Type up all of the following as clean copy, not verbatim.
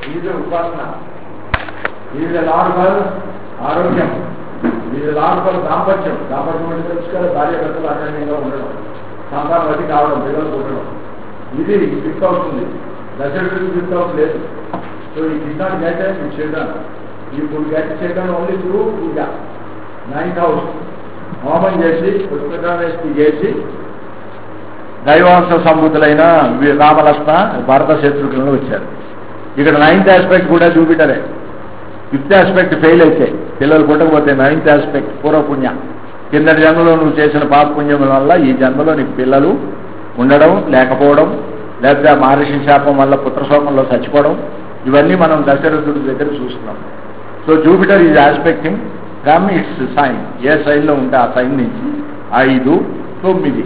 ఇది ఉపాసన, ఇది నార్మల్ ఆరోగ్యం, ఇది నార్మల్ దాంపత్యం. దాంపత్యం అంటే తెలుసు కదా, భార్య భర్తలు అన్యోన్యంగా ఉండడం, సంతానవతి కావడం, పిల్లలు పుట్టడం. ఇది ఫిట్ అవుతుంది. దశరథుడికి ఫిట్ అవుట్ లేదు. So he did not get it children. He could get children only through puja. 9th house హోమం చేసి పుష్పకామేష్టి చేసి దైవాంశ సంబుతులైన రామలక్ష్మణ భరత శత్రుఘ్నులు వచ్చారు. ఇక్కడ 9th ఆస్పెక్ట్ కూడా జూపిటరే. 5th ఆస్పెక్ట్ ఫెయిల్ అయితే పిల్లలు పుట్టకపోతే 9th ఆస్పెక్ట్ పూర్వపుణ్య. కిందటి జన్మలో నువ్వు చేసిన పాపపుణ్యం వల్ల ఈ జన్మలో నీకు పిల్లలు ఉండడం లేకపోవడం, లేకపోతే ఆ మహర్షి శాపం వల్ల పుత్రశోకంలో చచ్చిపోవడం, ఇవన్నీ మనం దశరథుడి దగ్గర చూస్తున్నాం. So Jupiter is aspecting from its sign. ఏ సైన్లో ఉంటే ఆ సైన్ నుంచి 5, 9,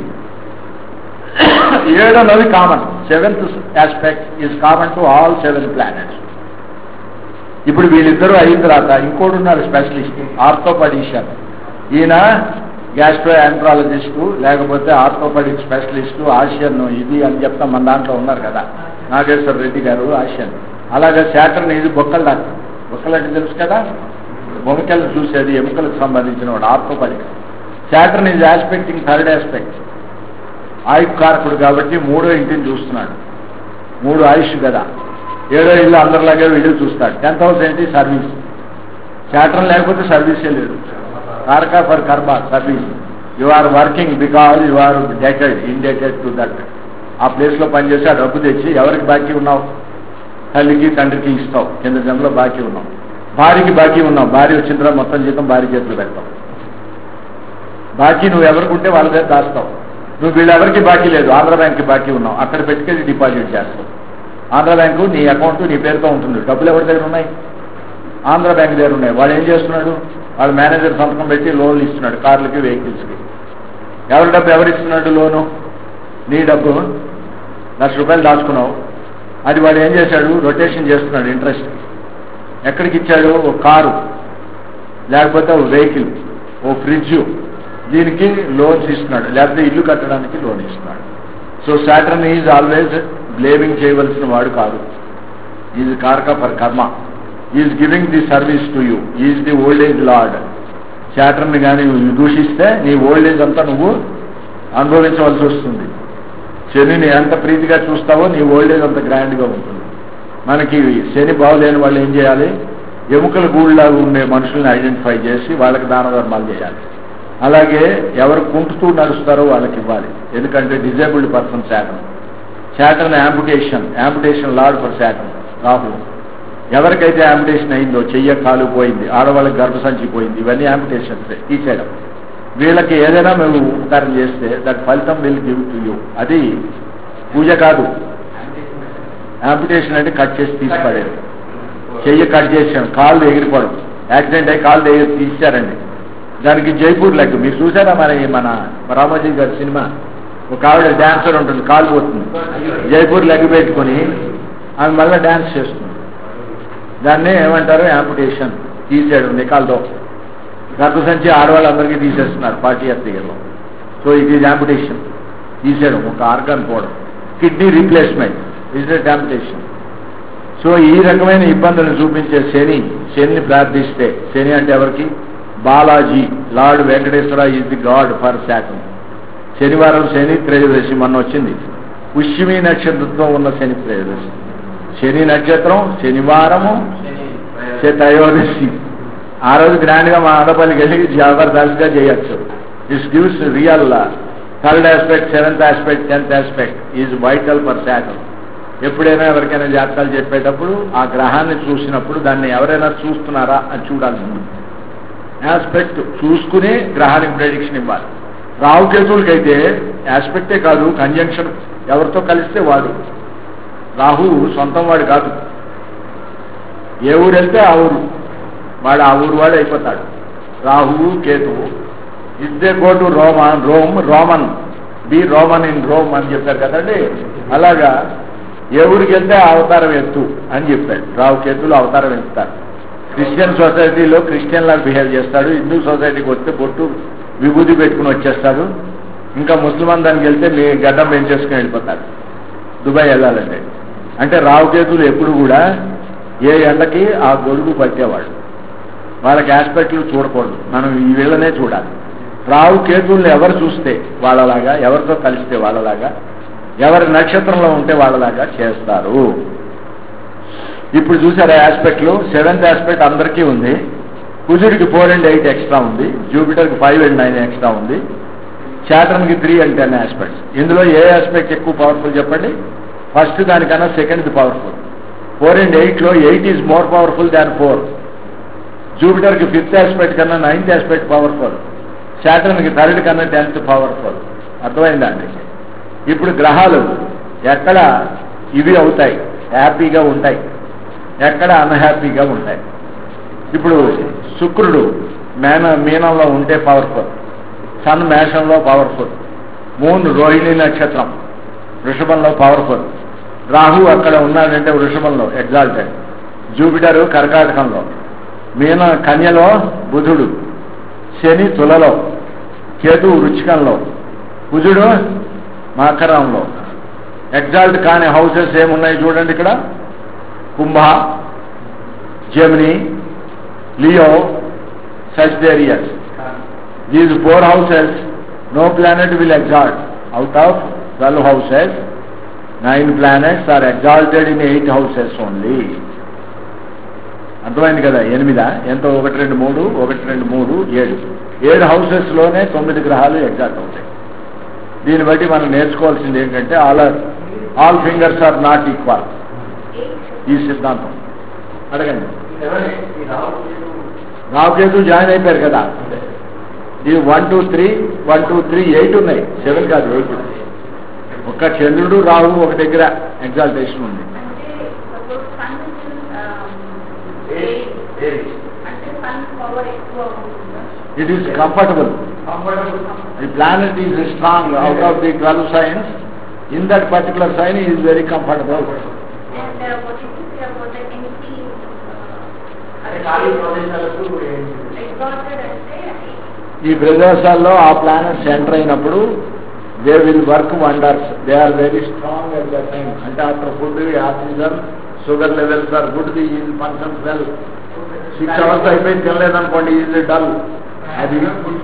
7 common. 7th aspect is common to all 7 planets. ఇప్పుడు వీళ్ళిద్దరూ అయిన తర్వాత ఇంకోటి ఉన్నారు స్పెషలిస్ట్, ఆర్థోపెడిషియన్. ఈయన గ్యాస్ట్రో ఆంట్రాలజిస్టు, లేకపోతే ఆర్థోపెడిక్ స్పెషలిస్టు, ఆసియన్ ఇది అని చెప్తాం. మన దాంట్లో ఉన్నారు కదా నాగేశ్వర రెడ్డి గారు, ఆసియన్. అలాగే శాటర్న్ ఇది బొక్కల డాక్టర్. బొక్కలు అంటే తెలుసు కదా, బొమ్మకెళ్ళి చూసేది, ఎముకలకు సంబంధించిన వాడు orthopaedic. Saturn is aspecting 3rd aspect, ఆయుకారకుడు కాబట్టి 3వ ఇంటిని చూస్తున్నాడు. 3 ఆయుష్ కదా, 7వ ఇల్లు అందరిలాగే వీళ్ళు చూస్తాడు. 10th house ఏంటి? సర్వీస్. శాటర్న్ లేకపోతే సర్వీసే లేదు. Karaka for karma, service. You are working because you are debted, indebted to that. ఆ ప్లేస్లో పనిచేసి ఆ డబ్బు తెచ్చి ఎవరికి బాకీ ఉన్నావు? తల్లికి తండ్రికి ఇస్తావు, కింద జన్మలో బాకీ ఉన్నావు. భార్యకి బాకీ ఉన్నావు, భార్య వచ్చిన తర్వాత మొత్తం జీతం భార్య చేతులు పెడతావు. బాకీ నువ్వు ఎవరికి ఉంటే వాళ్ళ దగ్గర దాస్తావు. నువ్వు వీళ్ళెవరికి బాకీ లేదు, ఆంధ్ర బ్యాంక్కి బాకీ ఉన్నావు, అక్కడ పెట్టుకెళ్ళి డిపాజిట్ చేస్తావు. ఆంధ్ర బ్యాంకు నీ అకౌంట్ నీ పేరుతో ఉంటుంది. డబ్బులు ఎవరి దగ్గర ఉన్నాయి? ఆంధ్ర బ్యాంక్ దగ్గర ఉన్నాయి. వాడు ఏం చేస్తున్నాడు? వాళ్ళ మేనేజర్ సంతకం పెట్టి లోన్లు ఇస్తున్నాడు కార్లకి, వెహికల్స్కి. ఎవరి డబ్బు ఎవరిస్తున్నాడు? లోను. నీ డబ్బు ₹1,00,000 దాచుకున్నావు, అది వాడు ఏం చేశాడు? రొటేషన్ చేస్తున్నాడు ఇంట్రెస్ట్. ఎక్కడికి ఇచ్చాడు? ఓ కారు, లేకపోతే ఓ వెహికల్, ఓ ఫ్రిడ్జ్, దీనికి లోన్స్ ఇస్తున్నాడు, లేకపోతే ఇల్లు కట్టడానికి లోన్ ఇస్తున్నాడు. So Saturn is always blaming చేయవలసిన వాడు కాదు. Is karaka for karma, is giving the service to you, is the old age lord. Saturn కానీ దూషిస్తే నీ ఓల్డ్ ఏజ్ అంతా నువ్వు అనుభవించవలసి వస్తుంది. శనిని ఎంత ప్రీతిగా చూస్తావో నీ ఓల్డ్ ఏజ్ అంత గ్రాండ్గా ఉంటుంది. మనకి శని బాగులేని వాళ్ళు ఏం చేయాలి? ఎముకల గూళ్ళలాగా ఉండే మనుషుల్ని ఐడెంటిఫై చేసి వాళ్ళకి దాన ధర్మాలు చేయాలి. అలాగే ఎవరు కుంటుతూ నడుస్తారో వాళ్ళకి ఇవ్వాలి. ఎందుకంటే disabled person Saturn. Saturn amputation lord for Saturn, Rahu. ఎవరికైతే యాంపుటేషన్ అయిందో, చెయ్య కాలు పోయింది, ఆడవాళ్ళకి గర్భసంచి పోయింది, ఇవన్నీ యాంపుటేషన్స్ తీసేయడం. వీళ్ళకి ఏదైనా మేము ఉపకారం చేస్తే దట్ ఫలితం విల్ గివ్ టు యూ. అది పూజ కాదు. యాంపుటేషన్ అంటే కట్ చేసి తీసిపడేది. చెయ్యి కట్ చేసాం, కాళ్ళు ఎగిరిపోవడం, యాక్సిడెంట్ అయ్యి కాళ్ళు ఎగిరి తీశారండి. దానికి జైపూర్ లెగ్ మీరు చూసారా? మన రామోజీ గారి సినిమా, ఒక ఆవిడ డాన్సర్ ఉంటుంది, కాలు పోతుంది, జైపూర్ లెగ్ పెట్టుకొని ఆమె మళ్ళీ డాన్స్ చేస్తుంది. దాన్నే ఏమంటారు? యాంపుటేషన్. తీసేయడం నికాల్తో. గర్భసంచి ఆడవాళ్ళందరికీ తీసేస్తున్నారు 40th ఇయర్లో. సో ఇట్ ఈజ్ యాంపుటేషన్, తీసేయడం, ఒక ఆర్గాన్ పోవడం. Kidney replacement is a amputation. So ఈ రకమైన ఇబ్బందులు చూపించే శనిని ప్రార్థిస్తే, శని అంటే ఎవరికి? Balaji, lord Venkateswara is the god for Saturn. శనివారం శని త్రయోదశి మొన్న వచ్చింది. పుష్యమి నక్షత్రంతో ఉన్న శని త్రయోదశి. శని నక్షత్రం, శనివారము, త్రయోదశి. ఆ రోజు గ్రాండ్గా మా ఆడపల్లికి వెళ్ళి జబర్దస్త్గా చేయొచ్చు. This gives real 3rd aspect, 7th aspect, 10th aspect is vital for Saturn. ఎప్పుడైనా ఎవరికైనా జాతకాలు చెప్పేటప్పుడు ఆ గ్రహాన్ని చూసినప్పుడు దాన్ని ఎవరైనా చూస్తున్నారా అని చూడాలి. ఆస్పెక్ట్ చూసుకుని గ్రహానికి ప్రెడిక్షన్ ఇవ్వాలి. రాహుకేతువులకైతే ఆస్పెక్టే కాదు, కంజంక్షన్. ఎవరితో కలిస్తే వాడు. రాహు సొంతం వాడు కాదు. ఏ ఊరు వెళ్తే ఆ ఊరు వాడు, ఆ ఊరు వాడు అయిపోతాడు. రాహువు కేతువు. ఇద్దే go to Roman be Roman in Rome అని చెప్పారు కదండి. అలాగా ఏ ఊరికి వెళ్తే అవతారం ఎత్తు అని చెప్పాడు. రాహుకేతువులు అవతారం ఎత్తుతారు. క్రిస్టియన్ సొసైటీలో క్రిస్టియన్ లాగా బిహేవ్ చేస్తాడు. హిందూ సొసైటీకి వస్తే బొట్టు విభూతి పెట్టుకుని వచ్చేస్తాడు. ఇంకా ముస్లిమాన్ దానికి వెళ్తే మీ గడ్డం పెంచేసుకుని వెళ్ళిపోతాడు. దుబాయ్ వెళ్ళాలంటే. అంటే రాహుకేతువులు ఎప్పుడు కూడా ఏ ఎండకి ఆ గొడుగు పట్టేవాళ్ళు. వాళ్ళకి ఆస్పెక్ట్లు చూడకూడదు, మనం ఈ వీళ్ళనే చూడాలి. రావు కేతువుల్ని ఎవరు చూస్తే వాళ్ళలాగా, ఎవరితో కలిస్తే వాళ్ళలాగా, ఎవరి నక్షత్రంలో ఉంటే వాళ్ళలాగా చేస్తారు. ఇప్పుడు చూసారా ఆస్పెక్ట్లు? 7th ఆస్పెక్ట్ అందరికీ ఉంది. కుజుడికి 4 and 8 ఎక్స్ట్రా ఉంది, జూపిటర్కి 5 and 9 ఎక్స్ట్రా ఉంది, శాటర్న్కి 3 and 10 ఆస్పెక్ట్స్. ఇందులో ఏ ఆస్పెక్ట్ ఎక్కువ పవర్ఫుల్ చెప్పండి? ఫస్ట్ దానికన్నా సెకండ్ది పవర్ఫుల్. 4 and 8లో 8 ఈజ్ మోర్ పవర్ఫుల్ దాన్ 4. జూపిటర్కి 5th ఆస్పెక్ట్ కన్నా 9th ఆస్పెక్ట్ పవర్ఫుల్, శాటర్న్కి 3rd కన్నా 10th పవర్ఫుల్. అర్థమైందండి? ఇప్పుడు గ్రహాలు ఎక్కడ ఇవి అవుతాయి, హ్యాపీగా ఉంటాయి, ఎక్కడ అన్హ్యాపీగా ఉంటాయి. ఇప్పుడు శుక్రుడు మీనంలో ఉంటే పవర్ఫుల్, సన్ మేషంలో పవర్ఫుల్, మూన్ రోహిణి నక్షత్రం వృషభంలో పవర్ఫుల్, రాహు అక్కడ ఉన్నాడంటే వృషభంలో ఎగ్జాల్టెడ్, జూపిటరు కర్కాటకంలో, కన్యలో బుధుడు, శని తులలో, కేతు వృచ్చికంలో, కుజుడు మకరంలో. ఎగ్జాల్ట్ కాని హౌసెస్ ఏమున్నాయి చూడండి ఇక్కడ: Kumbha, Gemini, Leo, Sagittarius. These 4 houses, no planet will exalt. Out of 12 houses, 9 planets are exalted in 8 houses only. అర్థమైంది కదా? 8 ఎంతో 1 2 3 1 2 3 7 7 హౌసెస్లోనే 9 గ్రహాలు ఎగ్జాల్ట్ అవుతాయి. దీన్ని బట్టి మనం నేర్చుకోవాల్సింది ఏంటంటే all fingers are not equal. ఈ సిద్ధాంతం అడగండి. రావుకేతు జాయిన్ అయిపోయారు కదా, ఈ 1 2 3 1 2 3 8 ఉన్నాయి, 7 కాదు 8. ఒక్క చంద్రుడు రాహు ఒక దగ్గర ఎగ్జాల్టేషన్ ఉంది. It is comfortable. The planet is strong. Out of the 12 signs, in that particular sign he is very comfortable. ఈ ప్రదేశాల్లో ఆ ప్లానెట్స్ ఎంటర్ అయినప్పుడు they will work wonders. They are very strong at that time. అంటే after food oxygen sugar levels are good, the is functions well. 6 hours అయిపోయి తినలేదనుకోండి, is dull. అది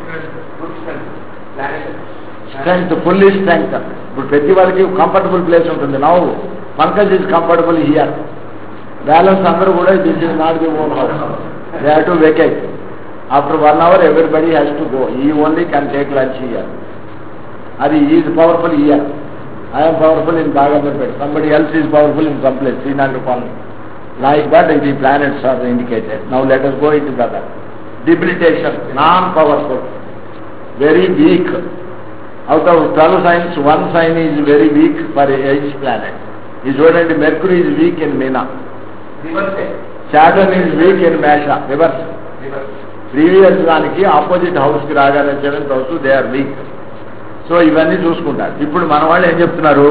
strength, fully strength. ఇప్పుడు ప్రతి వాళ్ళకి కంఫర్టబుల్ ప్లేస్ ఉంటుంది. Now Pankaj is comfortable here. Balance అందరూ కూడా this is not the own house, they have to vacate. After 1 hour everybody has to go. He only can take lunch here. Adi is powerful here. I am powerful in Bhagamapet. Somebody else is powerful in some place, Srinagar colony. Like that the planets are indicated. Now let us go into that. Debilitation, non-powerful, very weak. Out of 12 signs, 1 sign is very weak for each planet. Is already Mercury is weak in Meena. Saturn is weak in Mesha. Reverse. Previous దానికి opposite హౌస్కి రాగానే 7th హౌస్, they are weak. So ఇవన్నీ చూసుకుంటారు. ఇప్పుడు మన వాళ్ళు ఏం చెప్తున్నారు?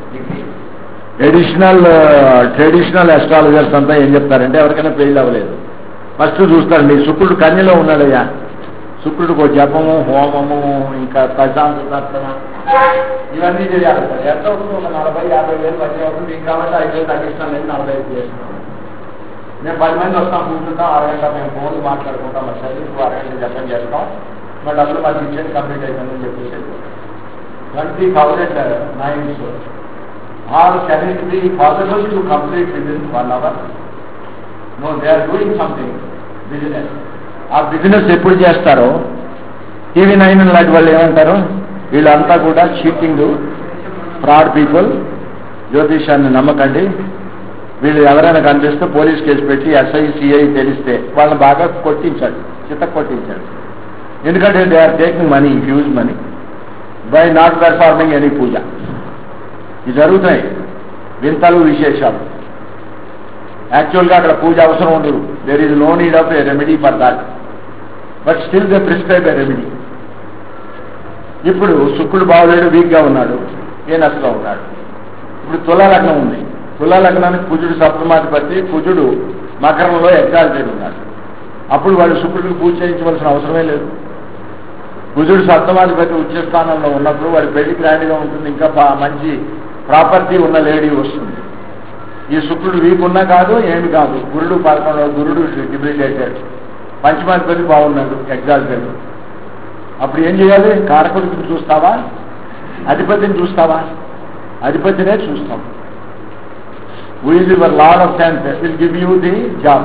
ట్రెడిషనల్ అస్ట్రాలజర్స్ అంతా ఏం చెప్తారంటే, ఎవరికైనా పెళ్లి అవ్వలేదు ఫస్ట్ చూస్తారు, మీ శుక్రుడు కన్యలో ఉన్నాడయ్యా, శుక్రుడికి ఒక జపము, హోమము, ఇంకా ప్రశాంత దర్శన ఇవన్నీ చేయాలి. ఎంత అవుతుంది? ఒక 40,000-50,000 వచ్చే అవుతుంది. ఇంకా కాబట్టి 5,000 తగ్గిస్తాను లేదు, 45 చేస్తున్నాం. మేము 10 మంది వస్తాం, కూర్చుంటాం, 6 గంటలు మేము ఫోన్లు మాట్లాడుకుంటాం, మా చదివి 6 గంటలు జపం చేస్తాం, మా డబ్బులు మాకు ఇచ్చేది కంప్లీట్ అయిపోయిందని చెప్పేసి 20,000 nights. Or can it be possible to complete within 1 hour? No, they are doing something, business. ఆ బిజినెస్ ఎప్పుడు చేస్తారో టీవీ 9 లాంటి వాళ్ళు ఏమంటారు? వీళ్ళంతా కూడా చీటింగ్, ఫ్రాడ్ పీపుల్, జ్యోతిషాన్ని నమ్మకండి, వీళ్ళు ఎవరైనా కనిపిస్తే పోలీస్ కేసు పెట్టి ఎస్ఐ సిఐ తెలిస్తే వాళ్ళని బాగా కొట్టించాలి, చిత్త కొట్టించాలి. ఎందుకంటే they are taking money, huge money, by not performing any puja. ఇవి జరుగుతున్నాయి, వింతలు విశేషాలు. యాక్చువల్గా అక్కడ పూజ అవసరం ఉండదు. There is no need of a remedy for that, but still they prescribe a remedy. ఇప్పుడు శుక్రుడు బాగులేడు, వీక్గా ఉన్నాడు, ఏనస్లో ఉన్నాడు. ఇప్పుడు తులాలగ్నం ఉంది. తులాలగ్నానికి కుజుడు సప్తమాధిపతి, కుజుడు మకరంలో ఎగ్జాల్టెడ్ ఉన్నాడు. అప్పుడు వాళ్ళు శుక్రుడికి పూజ చేయించవలసిన అవసరమే లేదు. కుజుడు సప్తమాధిపతి ఉచ్చస్థానంలో ఉన్నప్పుడు వాడి పెళ్లి గ్రాండ్గా ఉంటుంది, ఇంకా మంచి ప్రాపర్టీ ఉన్న లేడీ వస్తుంది. ఈ శుక్రుడు వీక్ ఉన్నా కాదు, ఏమి కాదు. గురుడు 11వ గురుడు డిబిలిటేటెడ్, పంచమాధిపతి బాగున్నాడు, ఎగ్జాల్టెడ్. అప్పుడు ఏం చేయాలి? కారకుడిని చూస్తావా, అధిపతిని చూస్తావా? అధిపతినే చూస్తాం. Who is your lord of 10th will give you the job.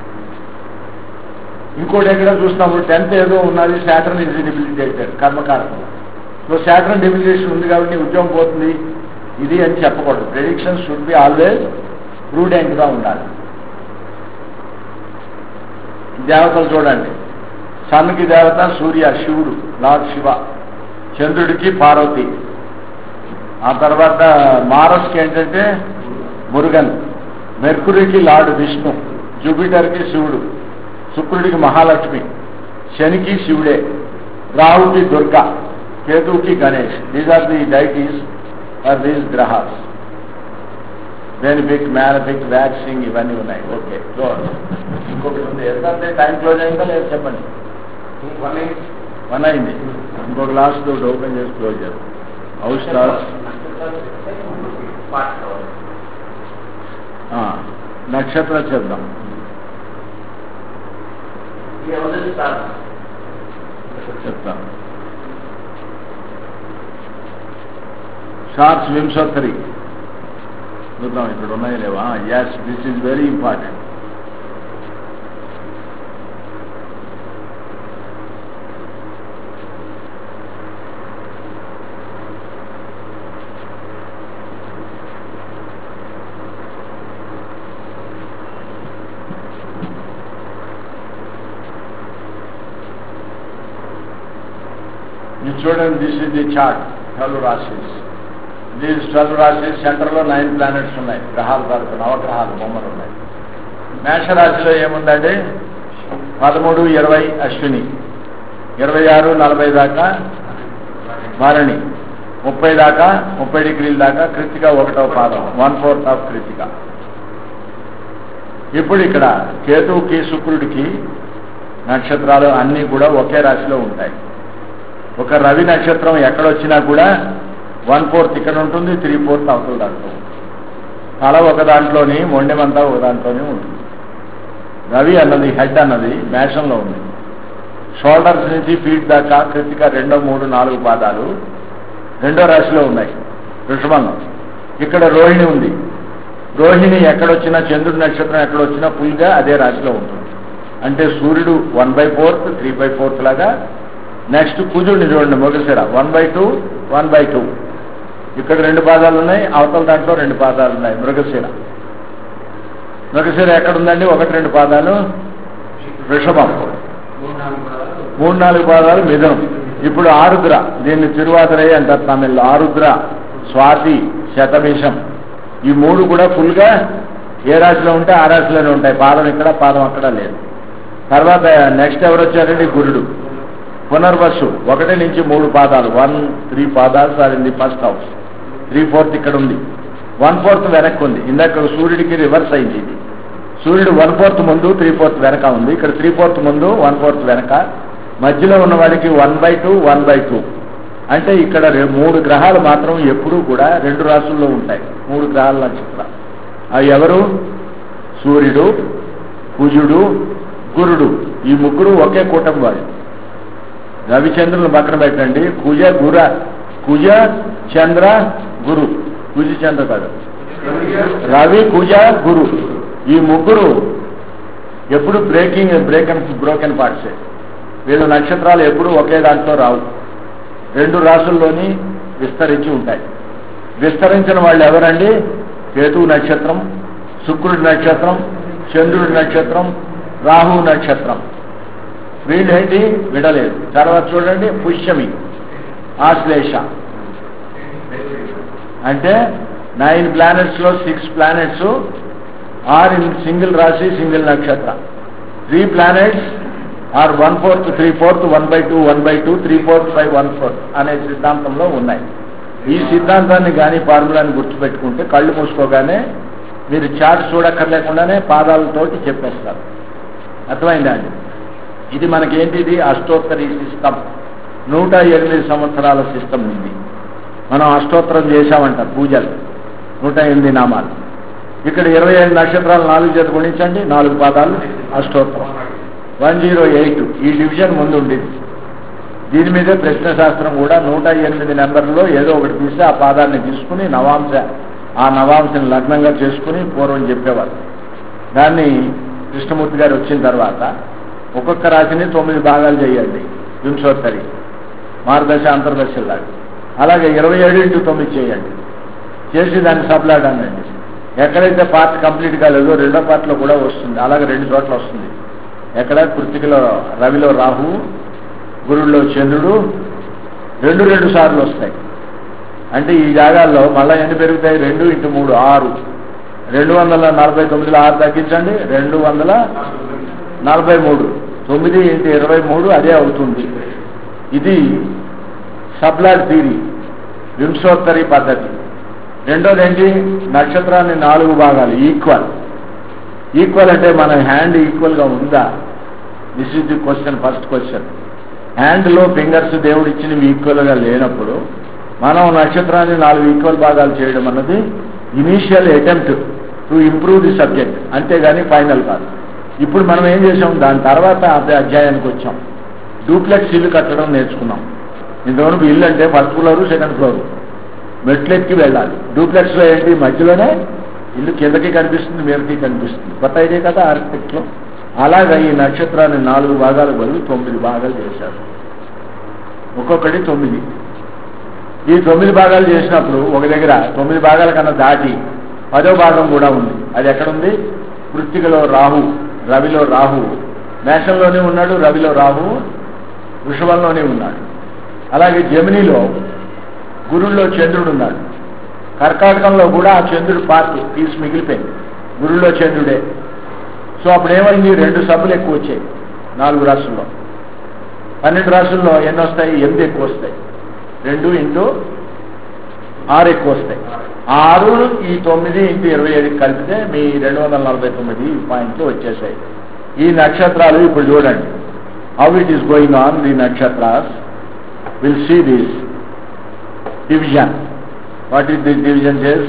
ఇంకోటి ఎక్కడ చూస్తాము, 10th ఏదో ఉన్నది, శాటర్న్ ఈజ్ డిబిలిటేటెడ్, కర్మకారకుడు. సో శాటర్న్ డిబిలిటేషన్ ఉంది కాబట్టి ఉద్యోగం పోతుంది ఇది అని చెప్పకూడదు. ప్రెడిక్షన్స్ షుడ్ బి ఆల్వేస్ ప్రూడెంట్గా ఉండాలి. దేవతలు చూడండి, సన్కి దేవత సూర్య, శివుడు లార్డ్ శివ, చంద్రుడికి పార్వతి, ఆ తర్వాత మారస్కి ఏంటంటే మురుగన్, మెర్కురీకి లార్డ్ విష్ణు, జూపిటర్కి శివుడు, శుక్రుడికి మహాలక్ష్మి, శనికి శివుడే, రాహుకి దుర్గా, కేతువుకి Ganesh. These are the deities for these గ్రహాస్. బెనిఫిక్, మ్యాలఫిక్, వ్యాక్సింగ్ ఇవన్నీ ఉన్నాయి. Okay, close. ఇంకొకటి ఉంది, ఎంత టైం క్లోజ్ అయిందో లేదు చెప్పండి. 1 అయింది. ఇంకొక లాస్ట్ ఓపెన్ చేసి క్లోజ్ చేద్దాం. హౌస్ స్టార్స్ నక్షత్రం చేద్దాం. చెప్తాను. స్టార్స్ వింశోత్తరి చూద్దాం, ఇక్కడ ఉన్నాయి లేవా? Yes, this is very important. ఇది చూడండి, దిస్ ఇస్ ది చార్ట్, 12 రాశిస్. దీస్ 12 రాశిస్ సెంటర్లో 9 ప్లానెట్స్ ఉన్నాయి, గ్రహాలు తరపు నవగ్రహాలు బొమ్మలు ఉన్నాయి. మేషరాశిలో ఏముందండి? 13, 20 అశ్విని, 26, 40 దాకా భరణి, 30 దాకా 30 డిగ్రీల దాకా కృత్తిక 1వ పాదం, 1/4 ఆఫ్ కృత్తిక. ఇప్పుడు ఇక్కడ కేతువుకి శుక్రుడికి నక్షత్రాలు అన్నీ కూడా ఒకే రాశిలో ఉంటాయి. ఒక రవి నక్షత్రం ఎక్కడొచ్చినా కూడా 1/4 ఇక్కడ ఉంటుంది, 3/4 అవతల దాంట్లో. తల ఒక దాంట్లోని, మొండెమంతా ఒక దాంట్లోనే ఉంటుంది. రవి అన్నది, హెడ్ అన్నది మేషంలో ఉంది. షోల్డర్స్ నుంచి ఫీట్ దాకా కృత్తిక 2, 3, 4 పాదాలు 2వ రాశిలో ఉన్నాయి, వృషభంలో. ఇక్కడ రోహిణి ఉంది. రోహిణి ఎక్కడొచ్చినా, చంద్రుడి నక్షత్రం ఎక్కడొచ్చినా ఫుల్గా అదే రాశిలో ఉంటుంది. అంటే సూర్యుడు 1/4, 3/4 లాగా. నెక్స్ట్ కుజుడిని చూడండి, మృగశిర 1/2, 1/2. ఇక్కడ 2 పాదాలు ఉన్నాయి, అవతల దాంట్లో 2 పాదాలు ఉన్నాయి. మృగశిర ఎక్కడుందండి? 1, 2 పాదాలు వృషభం, 3, 4 పాదాలు మిథునం. ఇప్పుడు ఆరుద్ర, దీన్ని తిరువాతిరై అంటారు తమిళ్లో. ఆరుద్ర, స్వాతి, శతభిషం, ఈ 3 కూడా ఫుల్గా ఏ రాశిలో ఉంటే ఆ రాశిలోనే ఉంటాయి. పాదం ఇక్కడ, పాదం అక్కడ లేదు. తర్వాత నెక్స్ట్ ఎవరు వచ్చారండి? గురుడు. పునర్వసు 1 నుంచి 3 పాదాలు, 1, 3 పాదాలు sir in the first house. 3/4 ఇక్కడ ఉంది, 1/4 వెనక్కి ఉంది. ఇందాక సూర్యుడికి రివర్స్ అయింది. ఇది సూర్యుడు 1/4 ముందు, 3/4 వెనక ఉంది. ఇక్కడ 3/4 ముందు, 1/4 వెనక. మధ్యలో ఉన్న వాడికి 1/2, 1/2. అంటే ఇక్కడ 3 గ్రహాలు మాత్రం ఎప్పుడూ కూడా 2 రాశుల్లో ఉంటాయి. 3 గ్రహాల నక్షత్రాలు. అవి ఎవరు? సూర్యుడు, కుజుడు, గురుడు. ఈ 3 ఒకే కూటమి వాడు. రవిచంద్రులను పక్కన పెట్టండి. కుజ చంద్ర గురు, కుజ చంద్ర కాదు, రవి, కుజ, గురు. ఈ 3 ఎప్పుడు బ్రోకెన్ పార్ట్సే. వీళ్ళ నక్షత్రాలు ఎప్పుడు ఒకే దాంట్లో రావు, 2 రాశుల్లోని విస్తరించి ఉంటాయి. విస్తరించిన వాళ్ళు ఎవరండి? కేతువు నక్షత్రం, శుక్రుడి నక్షత్రం, చంద్రుడి నక్షత్రం, రాహు నక్షత్రం. వీళ్ళేంటి విడలేదు. తర్వాత చూడండి, పుష్యమి, ఆశ్లేష. అంటే 9 ప్లానెట్స్లో 6 ప్లానెట్స్ ఆర్ ఇన్ సింగిల్ రాశి, సింగిల్ నక్షత్ర. 3 ప్లానెట్స్ ఆర్ 1/4, 3/4, 1/2, 1/2, 3/4, 5, 1/4 అనే సిద్ధాంతంలో ఉన్నాయి. ఈ సిద్ధాంతాన్ని కానీ ఫార్ములాని గుర్తుపెట్టుకుంటే కళ్ళు మూసుకోగానే మీరు చార్ట్ చూడక్కర్లేకుండానే పాదాలతోటి చెప్పేస్తారు. అర్థమైందా అండి? ఇది మనకేంటిది? అష్టోత్తరీ సిస్టమ్. 108 సంవత్సరాల సిస్టమ్ ఇది. మనం అష్టోత్తరం చేశామంట, పూజలు 108 నామాలు. ఇక్కడ 27 నక్షత్రాలు 4 చేత గుణించండి, 4 పాదాలు అష్టోత్తరం 108. ఈ డివిజన్ ముందు ఉండేది. దీని మీదే ప్రశ్న శాస్త్రం కూడా 108 నెంబర్లో ఏదో ఒకటి తీసి ఆ పాదాన్ని తీసుకుని ఆ నవాంశని లగ్నంగా చేసుకుని పూర్వం చెప్పేవారు. దాన్ని కృష్ణమూర్తి గారు వచ్చిన తర్వాత ఒక్కొక్క రాశిని 9 భాగాలు చేయండి, వింశోత్తరి మార్గదశ అంతర్దశలాగా. అలాగే 27x9 చేయండి, చేసి దాన్ని సబ్లాడ్ అనండి. ఎక్కడైతే పార్ట్ కంప్లీట్ కాలేదో రెండో పార్ట్లో కూడా వస్తుంది. అలాగే 2 చోట్ల వస్తుంది. ఎక్కడ కృత్తికలో రవిలో రాహువు, గురుల్లో చంద్రుడు 2 సార్లు వస్తాయి. అంటే ఈ జాగాల్లో మళ్ళీ ఎన్ని పెరుగుతాయి? 2 x 3 6. 249లో 6 తగ్గించండి, 243. 9 x 23 అదే అవుతుంది. ఇది సబ్లాడ్ థియరీ, వింశోత్తరి పద్ధతి. రెండోది ఏంటి? నక్షత్రాన్ని 4 భాగాలు ఈక్వల్ అంటే మన హ్యాండ్ ఈక్వల్గా ఉందా? This is the question, first question. హ్యాండ్లో ఫింగర్స్ దేవుడు ఇచ్చినవి ఈక్వల్గా లేనప్పుడు మనం నక్షత్రాన్ని 4 ఈక్వల్ భాగాలు చేయడం అన్నది initial attempt to improve the subject, అంతేగాని ఫైనల్ కాదు. ఇప్పుడు మనం ఏం చేసాం? దాని తర్వాత అధ్యాయానికి వచ్చాం. డూప్లెక్స్ ఇల్లు కట్టడం నేర్చుకున్నాం. ఇంతవరకు ఇల్లు అంటే ఫస్ట్ ఫ్లోరు, సెకండ్ ఫ్లోరు, మెట్లెక్కి వెళ్ళాలి. డూప్లెక్స్లో ఏంటి? మధ్యలోనే ఇల్లు కిందకి కనిపిస్తుంది, మీదకి కనిపిస్తుంది. కొత్త ఐడియా కదా ఆర్కిటెక్ట్లో. అలాగా ఈ నక్షత్రాన్ని 4 భాగాలు బదులు 9 భాగాలు చేశారు. ఒక్కొక్కటి 9. ఈ 9 భాగాలు చేసినప్పుడు ఒక దగ్గర 9 భాగాల కన్నా దాటి 10వ భాగం కూడా ఉంది. అది ఎక్కడుంది? కృత్తికలో రాహు, రవిలో రాహు, మేషంలోనే ఉన్నాడు. రవిలో రాహు వృషభంలోనే ఉన్నాడు. అలాగే జమినిలో గురుల్లో చంద్రుడు ఉన్నాడు. కర్కాటకంలో కూడా ఆ చంద్రుడు పార్ట్ పీస్ మిగిలిపోయింది, గురుల్లో చంద్రుడే. సో అప్పుడు ఏమైంది? 2 సబ్బులు ఎక్కువ వచ్చాయి 4 రాశుల్లో. 12 రాశుల్లో ఎన్ని వస్తాయి? 8 ఎక్కువ వస్తాయి. 2 x 6 ఎక్కువ వస్తాయి. 6 ఈ 9 x 27 కలిపితే మీ 249 పాయింట్లు వచ్చేసాయి. ఈ నక్షత్రాలు ఇప్పుడు చూడండి. How it is going on the నక్షత్రాస్. Will see this division. What is this division చేస్?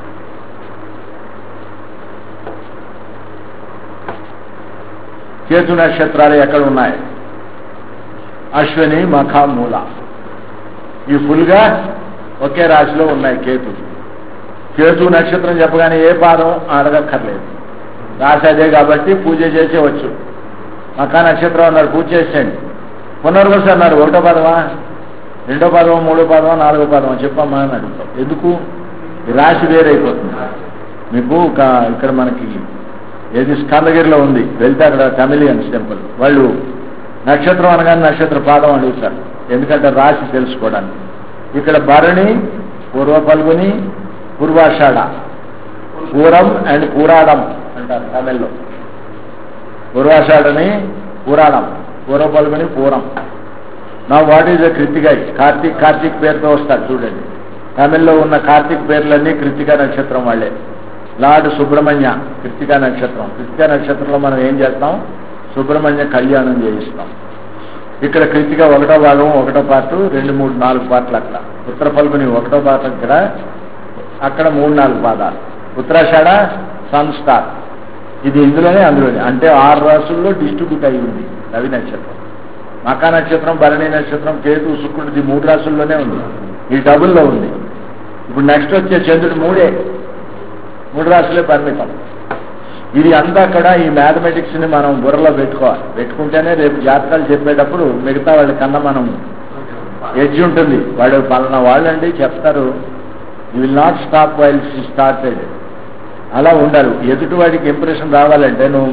కేతు నక్షత్రాలు ఎక్కడ ఉన్నాయి? అశ్విని, మఖ, మూల. ఈ ఫుల్గా ఒకే రాశిలో ఉన్నాయి. కేతు నక్షత్రం చెప్పగానే ఏ పాదం అడగక్కర్లేదు, రాశి అదే కాబట్టి పూజ చేసేవచ్చు. మఖ నక్షత్రం అన్నారు, పూజ చేసేయండి. పునర్వసు అన్నారు, 1వ పాదమా, 2వ పాదమా, 3వ పాదమా, 4వ పాదమా చెప్పమ్మా అని అడుగుతాం. ఎందుకు? ఈ రాశి వేరైపోతుంది. మీకు ఇక్కడ మనకి ఏది స్కందగిరిలో ఉంది, వెళ్తే అక్కడ తమిళియన్స్ టెంపుల్. వాళ్ళు నక్షత్రం అనగానే నక్షత్ర పాదం అడుగుతారు, ఎందుకంటే రాశి తెలుసుకోవడానికి. ఇక్కడ భరణి, పూర్వ ఫల్గుని, పూర్వాషాఢ, పూరం అండ్ పూరాడం అంటారు తమిళ్లో. పూర్వాషాఢని పూరాడం, పూర్వ ఫల్గుని పూరం. నా what is the Krittikai? Karthik పేరుతో వస్తారు చూడండి. తమిళ్లో ఉన్న కార్తీక్ పేర్లన్నీ కృత్తికా నక్షత్రం వాళ్ళే. లార్డ్ సుబ్రహ్మణ్య కృత్తికా నక్షత్రం. కృత్తికా నక్షత్రంలో మనం ఏం చేస్తాం? సుబ్రహ్మణ్య కళ్యాణం చేయిస్తాం. ఇక్కడ కృత్తిక 1వ భాగం 1వ పార్టు, 2, 3, 4 పార్ట్లు. అక్కడ ఉత్తర ఫల్గుని 1వ పార్ట్, అక్కడ 3, 4 పాదాలు. ఉత్తరాషాఢ సన్ స్టార్. ఇది అందులోనే అంటే 6 రాశుల్లో డిస్ట్రిబ్యూట్ అయి ఉంది రవి నక్షత్రం. మఖ నక్షత్రం, భరణి నక్షత్రం, కేతు, శుక్రుడు ఈ 3 రాశుల్లోనే ఉంది. ఈ డబుల్లో ఉంది. ఇప్పుడు నెక్స్ట్ వచ్చే చంద్రుడు 3 రాశులే పరిమితం. ఇది అంతా కూడా ఈ మ్యాథమెటిక్స్ని మనం బుర్రలో పెట్టుకుంటేనే రేపు జాతకాలు చెప్పేటప్పుడు మిగతా వాళ్ళ కన్నా మనం ఎడ్జ్ ఉంటుంది. వాడు పలానా వాళ్ళండి చెప్తారు, you will not stop while started. అలా ఉండాలి. ఎదుటి వాడికి ఇంప్రెషన్ రావాలంటే నువ్వు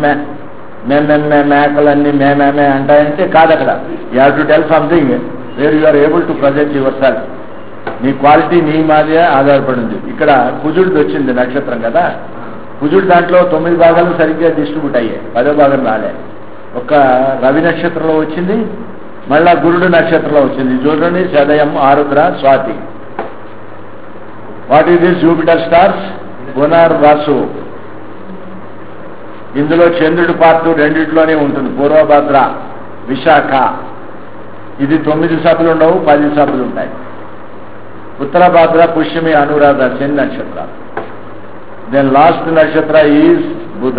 మేకలన్నీ మేమే అంటాయంటే కాదు. అక్కడ you have to tell something where you are able to present yourself. నీ క్వాలిటీ నీ మాదే ఆధారపడింది. ఇక్కడ కుజుడిది వచ్చింది నక్షత్రం కదా. కుజుడు దాంట్లో 9 భాగాలు సరిగ్గా డిస్ట్రిబ్యూట్ అయ్యాయి, 10వ భాగం రాలే. ఒక రవి నక్షత్రంలో వచ్చింది, మళ్ళా గురుడు నక్షత్రంలో వచ్చింది. చూడండి, Chadayam, Arudra, Swati. What is this? Jupiter stars, Punarvasu. ఇందులో చంద్రుడి పార్టు 2 ఉంటుంది, పూర్వభద్ర, విశాఖ. ఇది 9 సభలు ఉండవు, 10 సభలు ఉంటాయి. ఉత్తర భాద్ర, పుష్యమి, అనురాధ, శని నక్షత్రాలు. దెన్ లాస్ట్ నక్షత్ర ఈజ్ బుధ.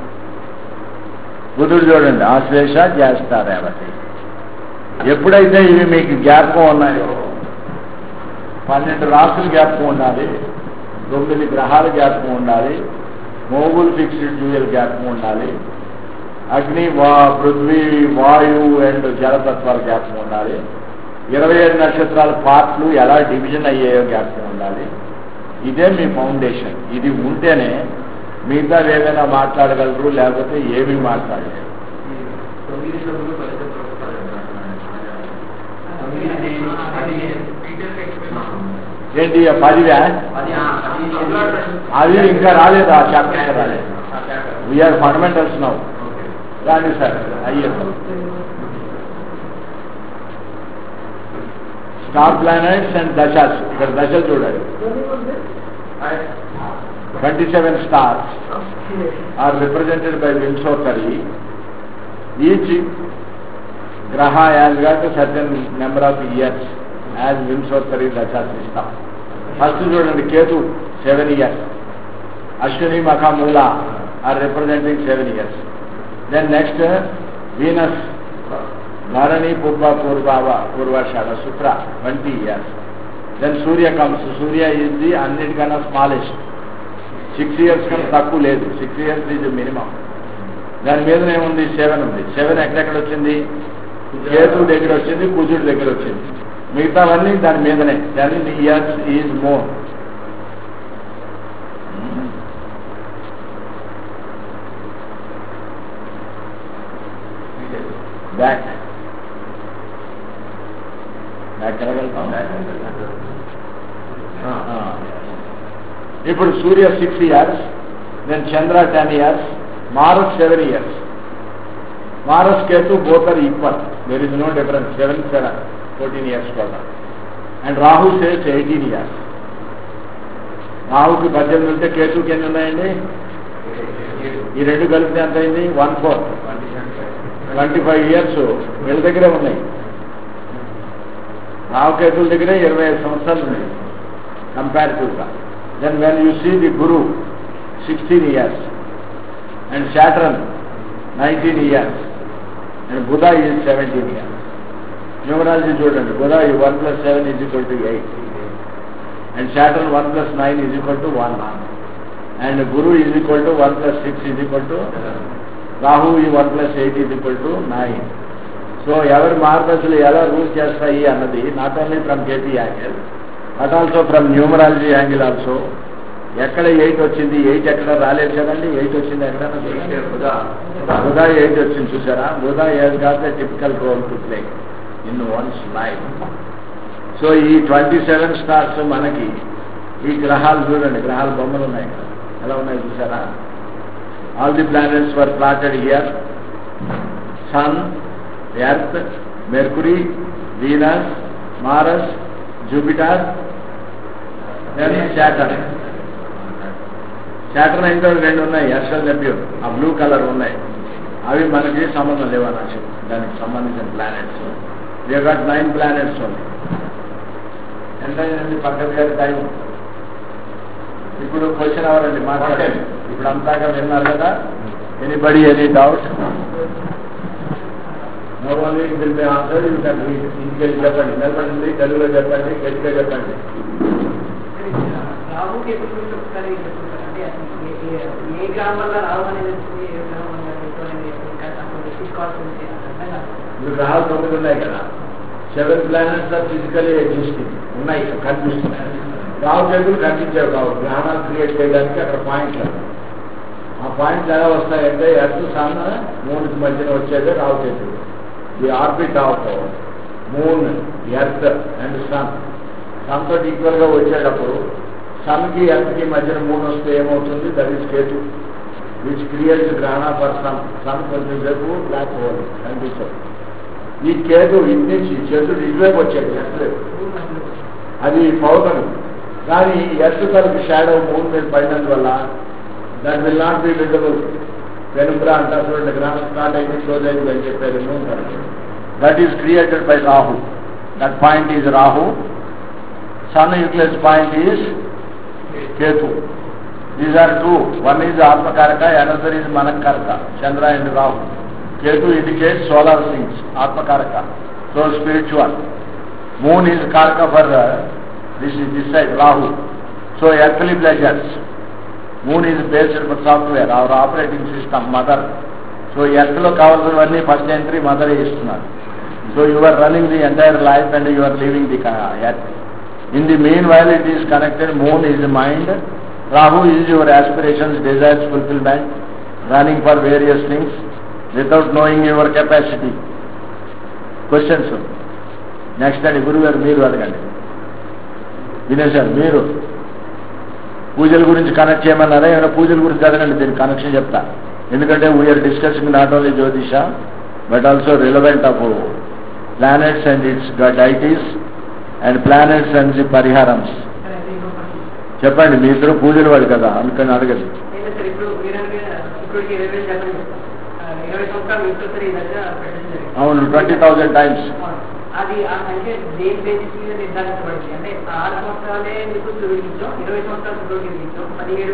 బుధుడు చూడండి, ఆశ్లేష, జ్యేష్ఠ, రేవతి. ఎప్పుడైతే ఇవి మీకు జ్ఞాపకం ఉన్నాయో, 12 రాసులు జ్ఞాపకం ఉండాలి, 9 గ్రహాల జ్ఞాపకం ఉండాలి, మోగుల్ ఫిక్స్డ్ డ్యూయల్ జ్ఞాపకం ఉండాలి, అగ్ని, పృథ్వీ, వాయువు అండ్ జలతత్వాల జ్ఞాపకం ఉండాలి, 27 నక్షత్రాల పార్ట్లు ఎలా డివిజన్ అయ్యాయో జ్ఞాపకం ఉండాలి. ఇదే మీ ఫౌండేషన్. ఇది ఉంటేనే మిగతా ఏదైనా మాట్లాడగలరు, లేకపోతే ఏమీ మాట్లాడలేరు. ఏంటి 10 అది ఇంకా రాలేదు, ఆ చాప్టర్ రాలేదు. We are fundamentals now. రాండి సార్, అయ్యారు. స్టార్ ప్లానెట్స్ అండ్ దశాస్. ఇక్కడ దశలు చూడాలి. 27 stars are represented by Vimsotari. Each graha has got a certain number of years as Vimsotari Dasha system. First చూడండి, Ketu 7 years. Ashwini, Makha, Mula are representing 7 years. Then next Venus, Dharani, Purva, Purvashada, Sutra 20 years. Then Surya comes. Surya is the అన్నిటికన్నా smallest. 6 years కన్నా తక్కువ లేదు. 6 years is minimum. దాని మీదనే ఉంది 7 ఉంది. 7 ఎక్కడెక్కడ వచ్చింది? కేతు దగ్గర వచ్చింది, కుజుడు దగ్గర వచ్చింది. మిగతావన్నీ దాని మీదనే. దాని ఇయర్స్ ఈజ్ మోర్. బ్యాక్ వెళ్ళగలుగుతాం. ఇప్పుడు Surya 6 years, then Chandra 10 years, Mars 7 years. Mars Ketu both are equal. There is no difference. 7, 14 years total. And Rahu says 18 years. రాహుకి 18 ఉంటే కేతుకి ఎన్ని ఉన్నాయండి? ఈ రెండు కలిపితే ఎంత అయింది? 1/4. 25 years వీళ్ళ దగ్గరే ఉన్నాయి. రాహుకేతుల దగ్గరే 25 సంవత్సరాలు ఉన్నాయి కంపారిటివ్గా. Then when you see the Guru 16 years and Saturn 19 years and Buddha is 17 years. Numerology చూడండి, Buddha 1 + 7 is equal to 8 and Saturn 1 + 9 is equal to 1 and Guru is equal to 1 + 6 is equal to Rahu is 1 + 8 is equal to 9. So ఎవరి మార్గదర్శులు ఎలా rule చేస్తాయి అన్నది not only from KP angle but also from numerology angle also. ఎక్కడ 8 వచ్చింది? 8 ఎక్కడ రాలేదు కదండి. 8 వచ్చింది ఎక్కడన్నా? బుధా 8 వచ్చింది చూసారా? Budha has got the typical role to play in one's life. So ఈ 27 స్టార్స్ మనకి ఈ గ్రహాలు చూడండి, గ్రహాల బొమ్మలు ఉన్నాయి కదా, ఎలా ఉన్నాయి చూసారా? All the planets were plotted here. Sun, earth, Mercury, Venus, Mars, Jupiter, Saturn. Saturn అయితే 2 ఉన్నాయి, ఎర్షల్, నెప్ట్యూన్, ఆ బ్లూ కలర్ ఉన్నాయి. అవి మనకి సంబంధం లేవనొచ్చు, దానికి సంబంధించిన ప్లానెట్స్. వి గాట్ 9 ప్లానెట్స్ ఉన్నాయి. ఎంత అయిందండి పక్కన గారి టైం? ఇప్పుడు క్వశ్చన్ అవరండి, మాట్లాడండి. ఇప్పుడు అంతాగా విన్నారు కదా. Anybody any doubt? No only will be answer. You can read. English చెప్పండి, నిలబడింది, తెలుగులో చెప్పండి, గట్టిగా చెప్పండి. ఇప్పుడు గ్రహాలు 9 ఉన్నాయి కదా. 7 planets ఆర్ ఫిజికలీ ఎగ్జిస్టింగ్ ఉన్నాయి, కనిపిస్తున్నాయి. రాహుకేతులు కనిపించేవి కావు. గ్రహణాలు క్రియేట్ చేయడానికి అక్కడ పాయింట్లు. ఆ పాయింట్లు ఎలా వస్తాయంటే ఎర్త్, సన్, మూన్కి మధ్యన వచ్చేదే రాహుకేతులు. The orbit of moon, earth and sun. Sun తోటి ఈక్వల్గా వచ్చేటప్పుడు సన్కి ఎర్త్కి మధ్యన మూన్ వస్తే ఏమవుతుంది? That is Ketu, which creates గ్రహణ ఫర్ సన్. సన్ కొంచెం సేపు బ్లాక్ హోల్ కనిపిస్తుంది. ఈ కేతు ఇటు నుంచి చేతుడు ఇటువైపు వచ్చేది, ఎట్లేదు, అది పౌర్ణమి. కానీ ఎర్త్ తనకి షాడో మూన్ మీద పడినందువల్ల that will not be visible. Penumbra అంటారు చూడండి, గ్రహణం స్టార్ట్ అయింది, క్లోజ్ అయింది అని చెప్పేది మూన్ తనకి. That is created by Rahu. That point is Rahu. Sun nucleus point is Ketu. These are two. One is Atmakaraka, another is Manakaraka, Chandra and Rahu. Ketu indicates solar things, Atmakaraka, so spiritual. Moon is Karaka for this side, Rahu. So earthly pleasures. Moon is based on software, our operating system, mother. So earthlo kavalsavani first entry mother istunnadu. So you are running the entire life and you are leaving the earth. In the meanwhile it is connected. Moon is mind, Rahu is your aspirations, desires, fulfillment, running for various things without knowing your capacity. Questions? Next and Guru garu మీరు అడగండి. వినేశారు మీరు పూజల గురించి connect చేయమన్నారా? ఏమైనా పూజల గురించి అడగండి, దీనికి కనెక్షన్ చెప్తా. ఎందుకంటే వీఆర్ డిస్కసింగ్ నాట్ ఓన్లీ జ్యోతిష but also relevant of planets and its deities and planets and the పరిహారమ్స్. చెప్పండి, మీ ఇద్దరు పూజలు వాడు కదా, అందుకని అడగదు. అవును, 20,000 times. అది అంటే దేని బేసిస్ మీద నిర్ధారించబడింది? అంటే 6 సంవత్సరాలే మీకు చూపించాం, 20 సంవత్సరాలు చూపించాం,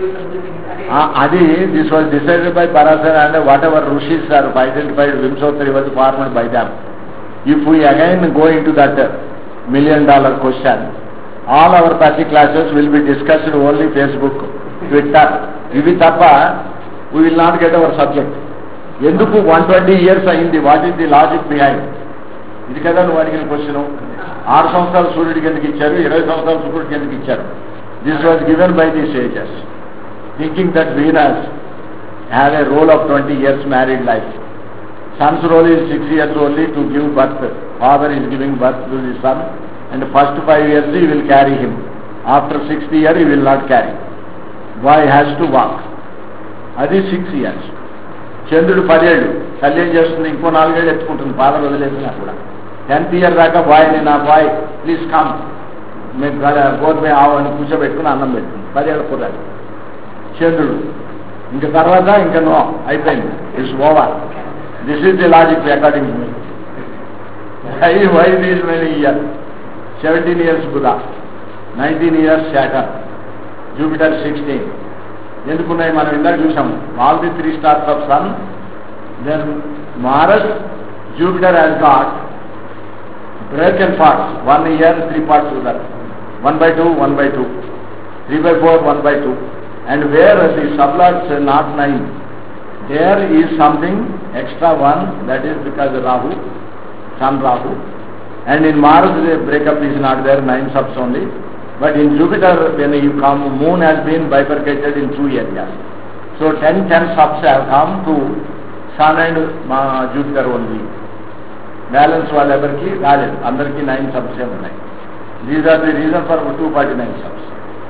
17 అది this was decided by Parasara and whatever Rishis are identified, Vimshottari was formed by them. If we again go into that $1 million question, all our 30 classes will be discussed only Facebook, Twitter. ఇవి తప్ప we will not get our subject. ఎందుకు 120 years అయింది? What is the logic behind? ఇది కదా నువ్వు అడిగిన question. 6 సంవత్సరాలు సూర్యుడికి ఎందుకు ఇచ్చారు, 20 సంవత్సరాలు సూర్యుడికి ఎందుకు ఇచ్చారు? This was given by the sages, thinking that Venus have a role of 20 years married life. Sun's role is 6 years only to give birth. Father is giving birth to the sun and first 5 years he will carry him. After 6th year he will not carry. Boy has to walk. అది 6 years. చంద్రుడు 10 ఏళ్ళు, తల్లి ఏం చేస్తుంది? ఇంకో 4 ఏళ్ళు ఎత్తుకుంటుంది, father వదిలేసినా కూడా. 10th year దాకా బాయ్ని, నా బాయ్ ప్లీజ్ కమ్, మేము గోర్ మే ఆవు అని కూర్చోబెట్టుకుని అన్నం పెట్టుకుంది. 10 ఏళ్ళ కుర్రాడు చంద్రుడు. ఇంక తర్వాత ఇంకా నో, అయిపోయింది, it's over. This is the logic according to me. Why these many years? 17 years Buddha, 19 years Saturn, Jupiter 16. ఎందుకున్నాయి మనం ఇందాక చూసాము. ఆల్ ది 3 stars of sun, then Mars, Jupiter has got broken parts. 1 year 3 parts to that, 1/2, 1/2, 3/4, 1/2. And where the sublords are not 9, there is something extra 1, that is because Rahu, Sun Rahu. And in Mars the breakup is not there, 9 subs only. But in Jupiter when you come, moon has been bifurcated in 2 areas. So 10 subs have come to Sun and Jupiter only. Balance వాళ్ళెవరికి రాలేదు, అందరికీ 9 subs ఉన్నాయి. These are the reason for 249 subs.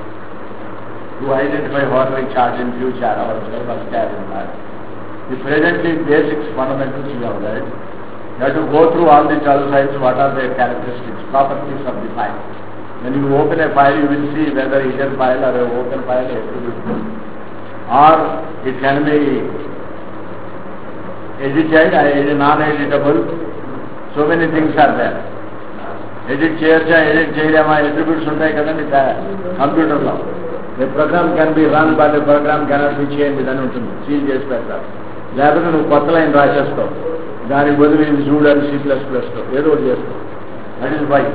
To identify what we charge in future, our syllabus carrying that. The presently basics, fundamentals you have read. You have to go through all the 12 sides, what are their characteristics, properties of the file. When you open a file, you will see whether hidden file or an open file attributable, or it can be edited or non-editable. So many things are there. Edit చేయొచ్చా, edit చేయలేమా, attributes ఉంటాయి కదండి కంప్యూటర్లో. The program can be run but the program cannot be changed అని ఉంటుంది, seal చేసి పెడతారు. లేకపోతే నువ్వు కొత్త లైన్ రాసేస్తావు, దానికి బదులు ఇది చూడాలి C++లో ఏదో ఒకటి చేస్తావు. That is why.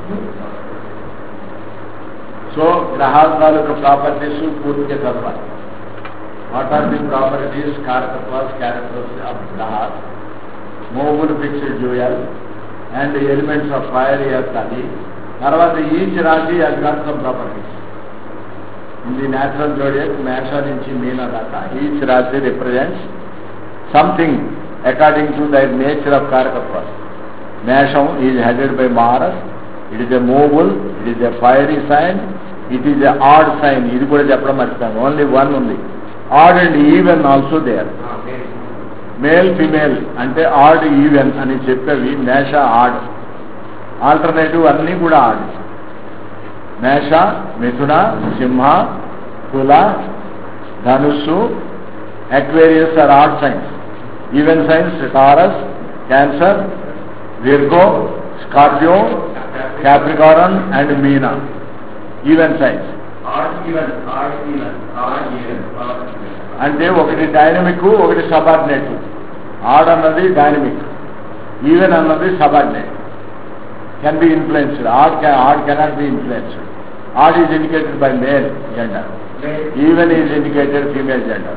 సో గ్రహాల తాలూకు ప్రాపర్టీస్ పూర్తిగా చదవాలి. వాట్ ఆర్ ది ప్రాపర్టీస్, కారకత్వాస్, క్యారెక్టర్స్ ఆఫ్ గ్రహాస్, movable fixed dual and elements of fire, earth. అది తర్వాత ఈచ్ రాశి has got some properties. In the natural zodiac, మేష నుంచి మీన దాకా ఈచ్ రాశి represents something according to their nature of karakatva. Mesham is headed by Mars. It is a movable, it is a fiery sign, it is a odd sign. ఇది కూడా చెప్పడం మర్చిపోయాను, only 1 ఉంది. Odd and even also there. Male female అంటే odd even అని చెప్పేవి మేష add, alternative అన్నీ కూడా ఆడ్. మేష, మిథున, సింహ, తుల, ధనుస్సు, Aquarius are odd signs. Even signs Taurus, Cancer, Virgo, Scorpio, Capricorn and Meena. Even signs. అంటే ఒకటి డైనమిక్, ఒకటి సబార్డినేట్. ఆడ్ అన్నది డైనమిక్, ఈవెన్ అన్నది subordinate. Can be influenced. Odd cannot be influenced. Odd is indicated by male gender, even is indicated female gender.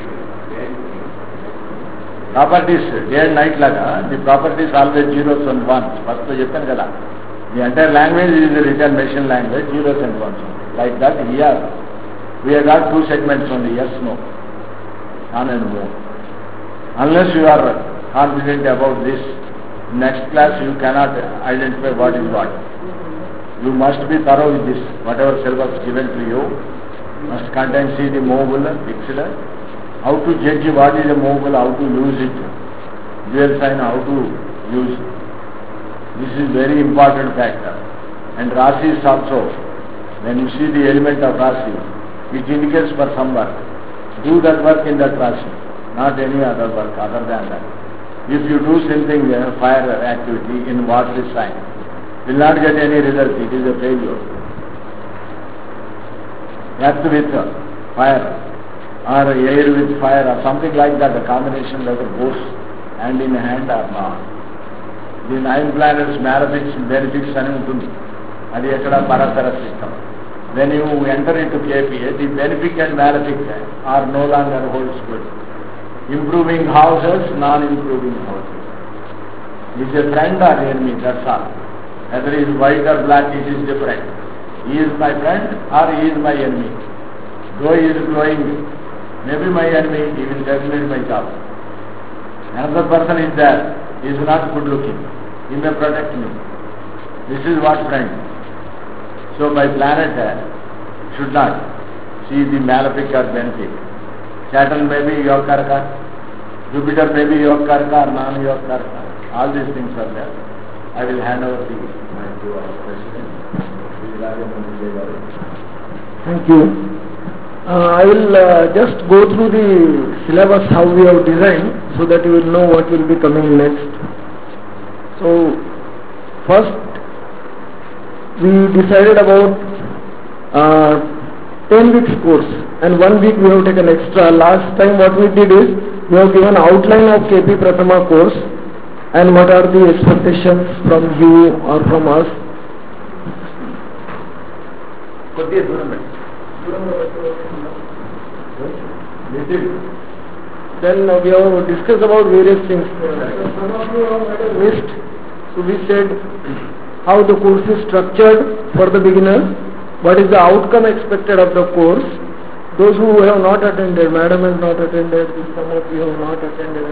Properties day and night లాగా the properties always zeros and ones. First చెప్పాను కదా, the entire language is return machine language, zeros and ones. Like that here we have got two segments only, yes, no, on and move. Unless you are confident about this, next class you cannot identify what is what. You must be thorough with this. Whatever syllabus given to you must contain, see the movable, fixed, how to judge what is a movable, how to use it, dual sign, how to use it. This is very important factor. And Rasi is also, when you see the element of Rasi, it indicates for some work. Do that work in that Rasi, not any other work other than that. If you do something, fire activity in what is sign, will not get any result. It is a failure. Earth with fire or air with fire or something like that, the combination whether goes hand in hand or not. The 9 planets, malefics, benefics అని ఉంటుంది. అది ఎక్కడ పరతర system. When you enter into KPA, the benefic and malefic are no longer holds good. Improving houses, non-improving houses. Is a friend or enemy, that's all. Whether he is white or black, it is different. He is my friend or he is my enemy. Though he is glowing, maybe my enemy, he will terminate my job. Another person is there, he is not good looking, he may protect me. This is what friend. So my planet should not see the malefic or benefic. Saturn may be Yogakaraka, Jupiter may be Yogakaraka or non-Yogakaraka. All these things are there. I will hand over the mic to our President. Thank you. I will just go through the syllabus how we have designed so that you will know what will be coming next. So first we decided about 10 weeks course and 1 week we have taken extra. Last time what we did is we have given outline of KP Prathama course and what are the expectations from you or from us. Then we have discussed about various things. Some of you have missed. So we said how the course is structured for the beginners, what is the outcome expected of the course. Those who have not attended, madam has not attended, some of you have not attended.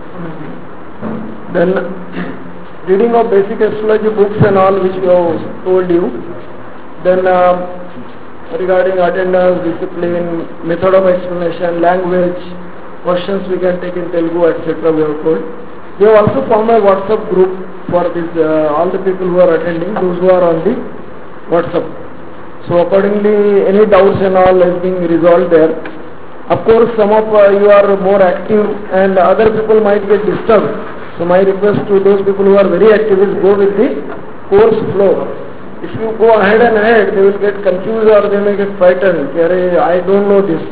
Then reading of basic astrology books and all which we have told you. Then regarding attendance, discipline, method of explanation, language, questions we can take in Telugu, etc. we have told. We have also formed a WhatsApp group for this, all the people who are attending, those who are on the WhatsApp. So accordingly, any doubts and all is being resolved there. Of course, some of you are more active and other people might get disturbed. So my request to those people who are very active is go with the course flow. If you go ahead and ahead, they will get confused or they may get frightened. I don't know this.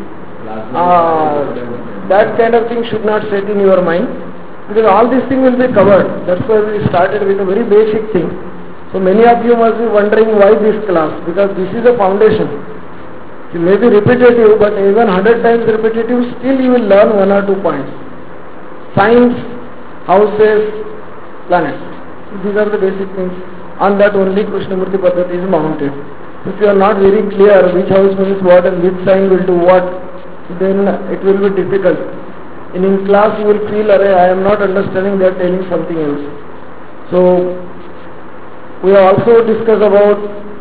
That kind of thing should not set in your mind. Because all these things will be covered. That's why we started with a very basic thing. So many of you must be wondering why this class, because this is a foundation. It may be repetitive, but even 100 times repetitive, still you will learn 1 or 2 points. Signs, houses, planets. These are the basic things. On that only Krishnamurti Paddhati is mounted. If you are not very clear which house means what and which sign will do what, then it will be difficult. In class you will feel, I am not understanding, they are telling something else. So we have also discussed about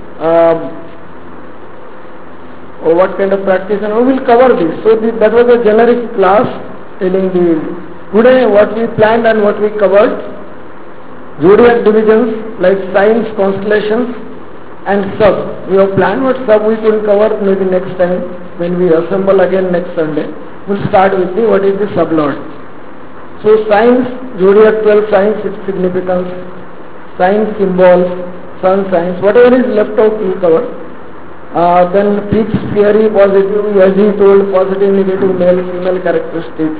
what kind of practice, and we will cover this. So that was a generic class telling the today what we planned and what we covered. Zodiac divisions like signs, constellations and sub. We have planned, but sub we will cover maybe next time when we assemble again next Sunday. We will start with what is the sublord. So signs, zodiac 12 signs, its significance, signs, symbols, sun signs, whatever is left out we will cover. Then fixed, fiery, positive, as he told, positive, negative, male, female characteristics.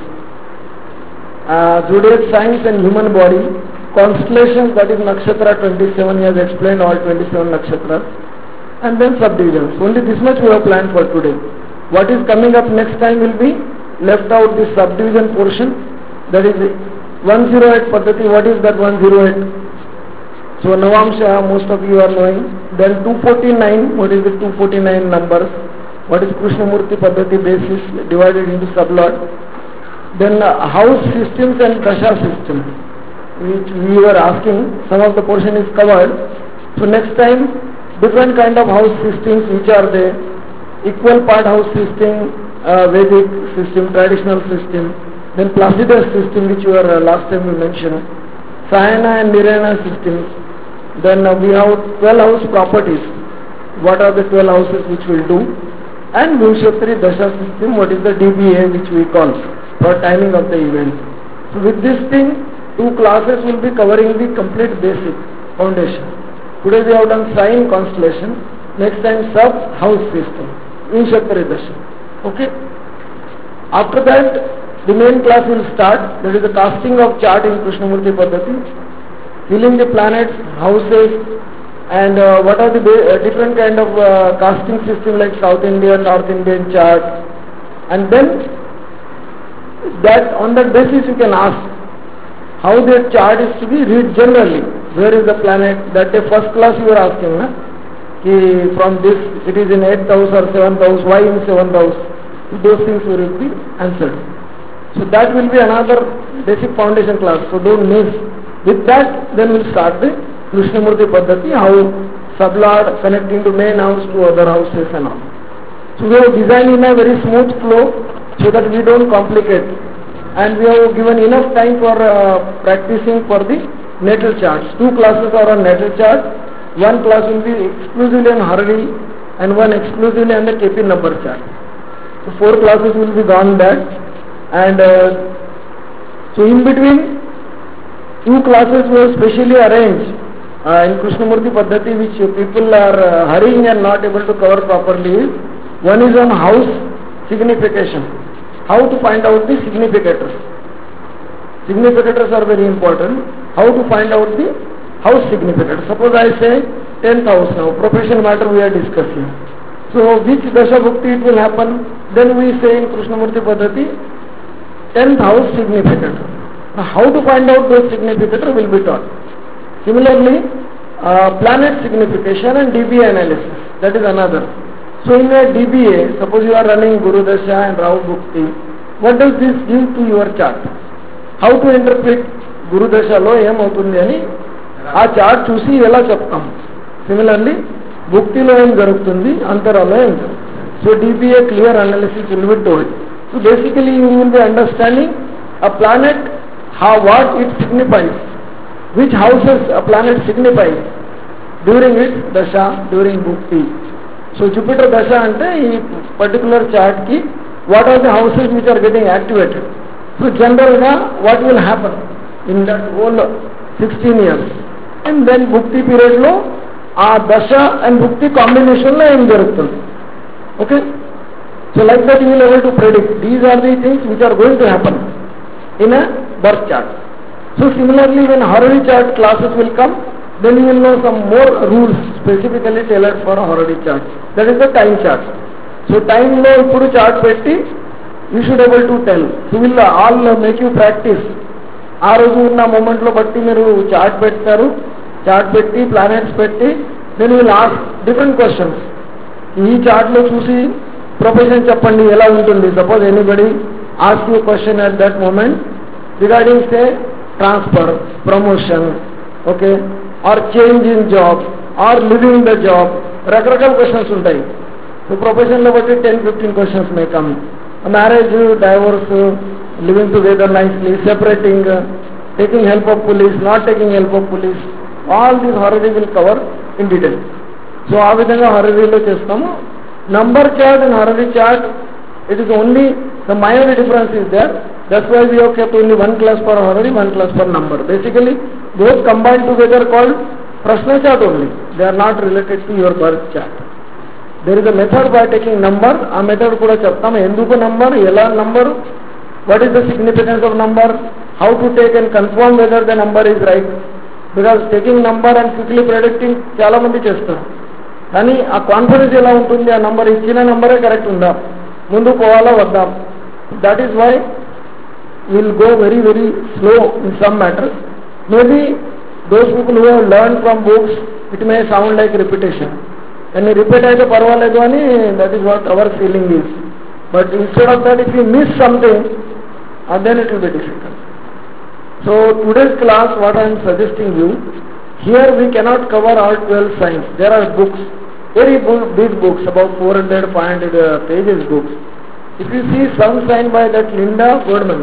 Zodiac signs and human body, constellations, that is nakshatra 27, he has explained all 27 nakshatras, and then subdivisions. Only this much we have planned for today. What is coming up next time will be left out this subdivision portion, that is 108 Paddhati. What is that 108? So Navamsha, most of you are knowing. Then 249, what is the 249 numbers? What is Krishnamurti Paddhati basis divided into sublot? Then house systems and dasha system, which we were asking, some of the portion is covered. So next time, different kind of house systems which are there, equal part house system, Vedic system, traditional system, then Placidus system which were last time we mentioned, Sayana and Nirayana systems. Then we have 12 house properties, what are the 12 houses which will do, and Vinshatri Dasha system, what is the DBA which we call for timing of the event. So with this thing, 2 classes will be covering the complete basic foundation. Today we have done sign constellation, next time sub house system, Vinshatri Dasha. Okay? After that, the main class will start, that is the casting of chart in Krishnamurti Paddhati, filling the planets, houses, and what are the different kind of casting system like South Indian, North Indian chart, and then that on that basis you can ask how that chart is to be read generally. Where is the planet? That day first class you were asking, na? Ki from this it is in 8th house or 7th house, why in 7th house? Those things will be answered. So that will be another basic foundation class, so don't miss. With that, then we'll start the Krishnamurti Paddhati, how sublord connecting to main house to other houses and all. So we have designed in a very smooth flow so that we don't complicate, and we have given enough time for practicing for the natal charts. 2 classes are on natal chart, 1 class will be exclusively on Harari and 1 exclusively on the KP number chart. So 4 classes will be gone that, and so in between 2 classes were specially arranged in Krishnamurti Paddhati, which people are hurrying and not able to cover properly. One is on house signification, how to find out the significators. Significators are very important. How to find out the house significator. Suppose I say 10th house now, profession matter we are discussing. So which Dasha Bhukti it will happen? Then we say in Krishnamurti Paddhati, 10th house significator. Now how to find out those significator will be taught. Similarly, planet signification and DBA analysis, that is another. So in a DBA, suppose you are running Guru Dasha and Rahu Bhukti, what does this give to your chart? How to interpret Guru Dasha lo em avutundi ani aa chart chusi ela cheptam. Similarly, Bhukti lo em jarugutundi, Antara lo em jarugutundi. So DBA clear analysis will be told. So basically you will be understanding a planet, what it signifies, which houses a planet signifies during its Dasha, during Bhukti. So Jupiter Dasha ante ee particular chart ki what are the houses which are getting activated. So generally what will happen in that whole 16 years. And then Bhukti period lo Dasha and Bhukti combination lo em jarugutundi. Okay? So like that you will be able to predict. These are the things which are going to happen in a birth chart. So similarly when Harari chart classes will come, then you will know some more rules specifically tailored for Harari chart. That is the time chart. So time lo ippudu chart petti you should able to tell. So will all make you practice. ఆ రోజు ఉన్న moment లో బట్టి మీరు chart పెడతారు, chart పెట్టి planets పెట్టి then you will ask different questions. ఈ చార్ట్ లో చూసి ప్రొఫెషన్ చెప్పండి ఎలా ఉంటుంది. Suppose anybody ask you a question at that moment regarding say transfer, promotion, okay, or change in job or leaving the job, రకరకాల questions ఉంటాయి. So profession లో బట్టి 10-15 questions may come. Marriage, divorce, living together nicely, separating, taking help of police, not taking help of police, all these Harari will cover in detail. So ఆ విధంగా Harariలో చేస్తాము. Number chart and Harari chart, it is only the minor difference is there. That's why we have kept only 1 class for Harari, 1 class for number. Basically both combined together called Prashna chart only. They are not related to your birth chart. there is a method by taking number, ఆ method కూడా చెప్తాము, ఎందుకు number, ఎలా number, what is the significance of number, how to take and confirm whether the number is right, because taking number and quickly predicting చాలా మంది చేస్తారు, కానీ ఆ కాన్ఫిడెన్స్ ఎలా ఉంటుంది, ఆ నంబర్ ఇచ్చిన నంబరే కరెక్ట్ ఉందా, ముందు పోవాలా వద్దాం. That is why will go very very slow in some matters. Maybe those people who have learn from books it may sound like repetition, కానీ రిపీట్ అయితే పర్వాలేదు అని that is what our feeling is. But instead of that if you miss something then it will be difficult. So today's class, what I am suggesting you, here we cannot cover all 12 signs. There are books, very big books, about 400-500 pages books. If you see sun sign by that Linda Goldman,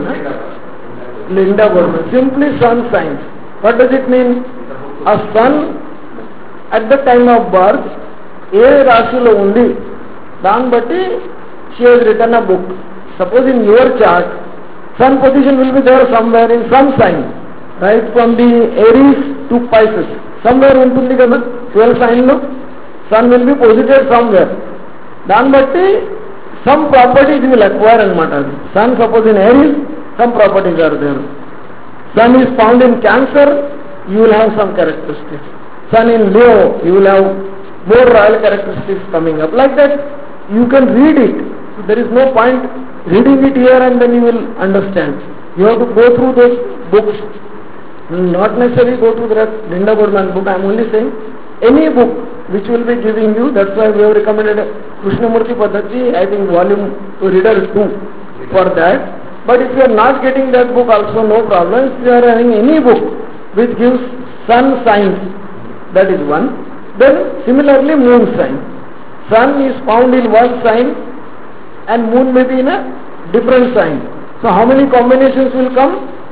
simply sun signs. What does it mean? A sun at the time of birth, ఏ రాశిలో ఉంది దాన్ని బట్టి she has written a book. Suppose in your chart sun position will be there somewhere in some sign, right from the Aries to Pisces, somewhere ఉంటుంది కదా 12 sign లో sun will be posited somewhere. దాన్ని బట్టి some properties will acquire అనమాట. అది sun suppose in Aries, some properties are there. Sun is found in Cancer, you will have some characteristics. Sun in Leo, you will have more royal characteristics coming up. Like that you can read it. There is no point reading it here and then you will understand. You have to go through those books, not necessarily go through that Linda Goldman book. I am only saying any book which will be giving you. That's why we have recommended Krishnamurti Paddhati, I think volume reader 2 for that. But if you are not getting that book also, no problem. If you are having any book which gives sun signs, that is one. Then similarly moon sign. Sun is found in one sign and moon may be in a different sign. So how many combinations will come?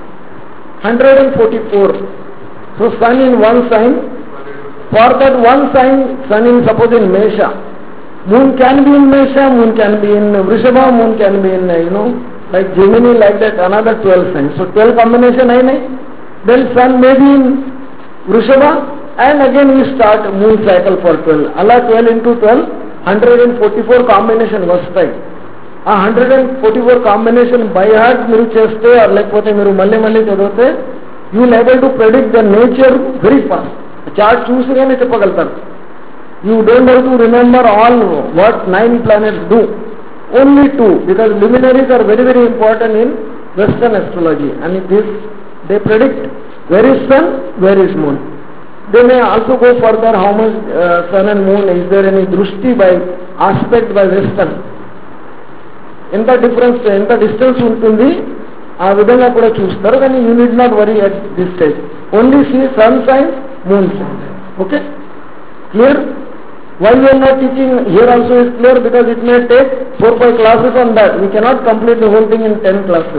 144. So sun in one sign. For that one sign, sun in suppose in Mesha. Moon can be in Mesha, moon can be in Vrishabha, moon can be in like Gemini, like that another 12 signs. So 12 combination hai. Then sun may be in Vrishabha and again we start moon cycle for 12. Allah 12 into 12, 144 combination vastayi. ఆ 144 combination by heart మీరు చేస్తే లేకపోతే మీరు మళ్ళీ మళ్ళీ చదివితే you will able to predict the nature very fast. Chart చూసిగానే చెప్పగలుగుతారు. You don't have to remember all what 9 planets do, only 2, because luminaries are very very important in Western astrology, and this they predict where is sun, where is moon. They may also go further, how much sun and moon, is there any drushti by aspect by Western, ఎంత difference, ఎంత distance ఉంటుంది, ఆ విధంగా కూడా చూస్తారు. కానీ you need not worry at this stage, only see sun sign, moon sign. Okay, clear? Why you are not teaching here also is clear, because it may take 4-5 classes on that. We cannot complete the whole thing in 10 classes.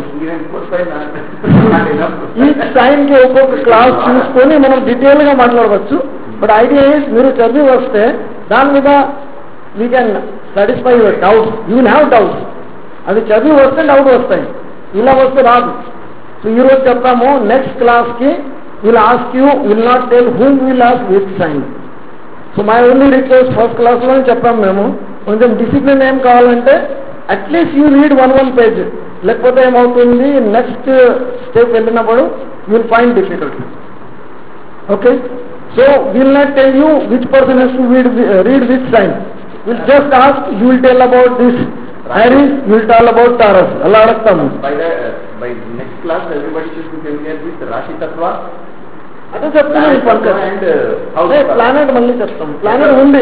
Each sign కి ఒక్కొక్క class చూసుకొని మనం detail గా మాట్లాడవచ్చు. But idea is మీరు చదివి వస్తే దాని మీద we can satisfy your doubts. You will have doubts. అది చదివి వస్తే డౌట్ వస్తాయి, ఇలా వస్తే రాదు. సో ఈరోజు చెప్తాము, నెక్స్ట్ క్లాస్కి will ask you, will not tell whom will ask with sign. So my only request, first క్లాస్లోనే చెప్పాము మేము, కొంచెం డిసిప్లిన్ ఏం కావాలంటే అట్లీస్ట్ యూ రీడ్ 1 page, లేకపోతే ఏమవుతుంది నెక్స్ట్ స్టెప్ వెళ్ళినప్పుడు you will find difficulty. Okay, so will not tell you which person has to read with sign. Will just ask, you will tell about this Aries, you will tell about Taurus. Allah araktamu. By next class, everybody should be familiar with Rashi Tattva. Ado cheptanu and planet malli cheptam. Planet undi.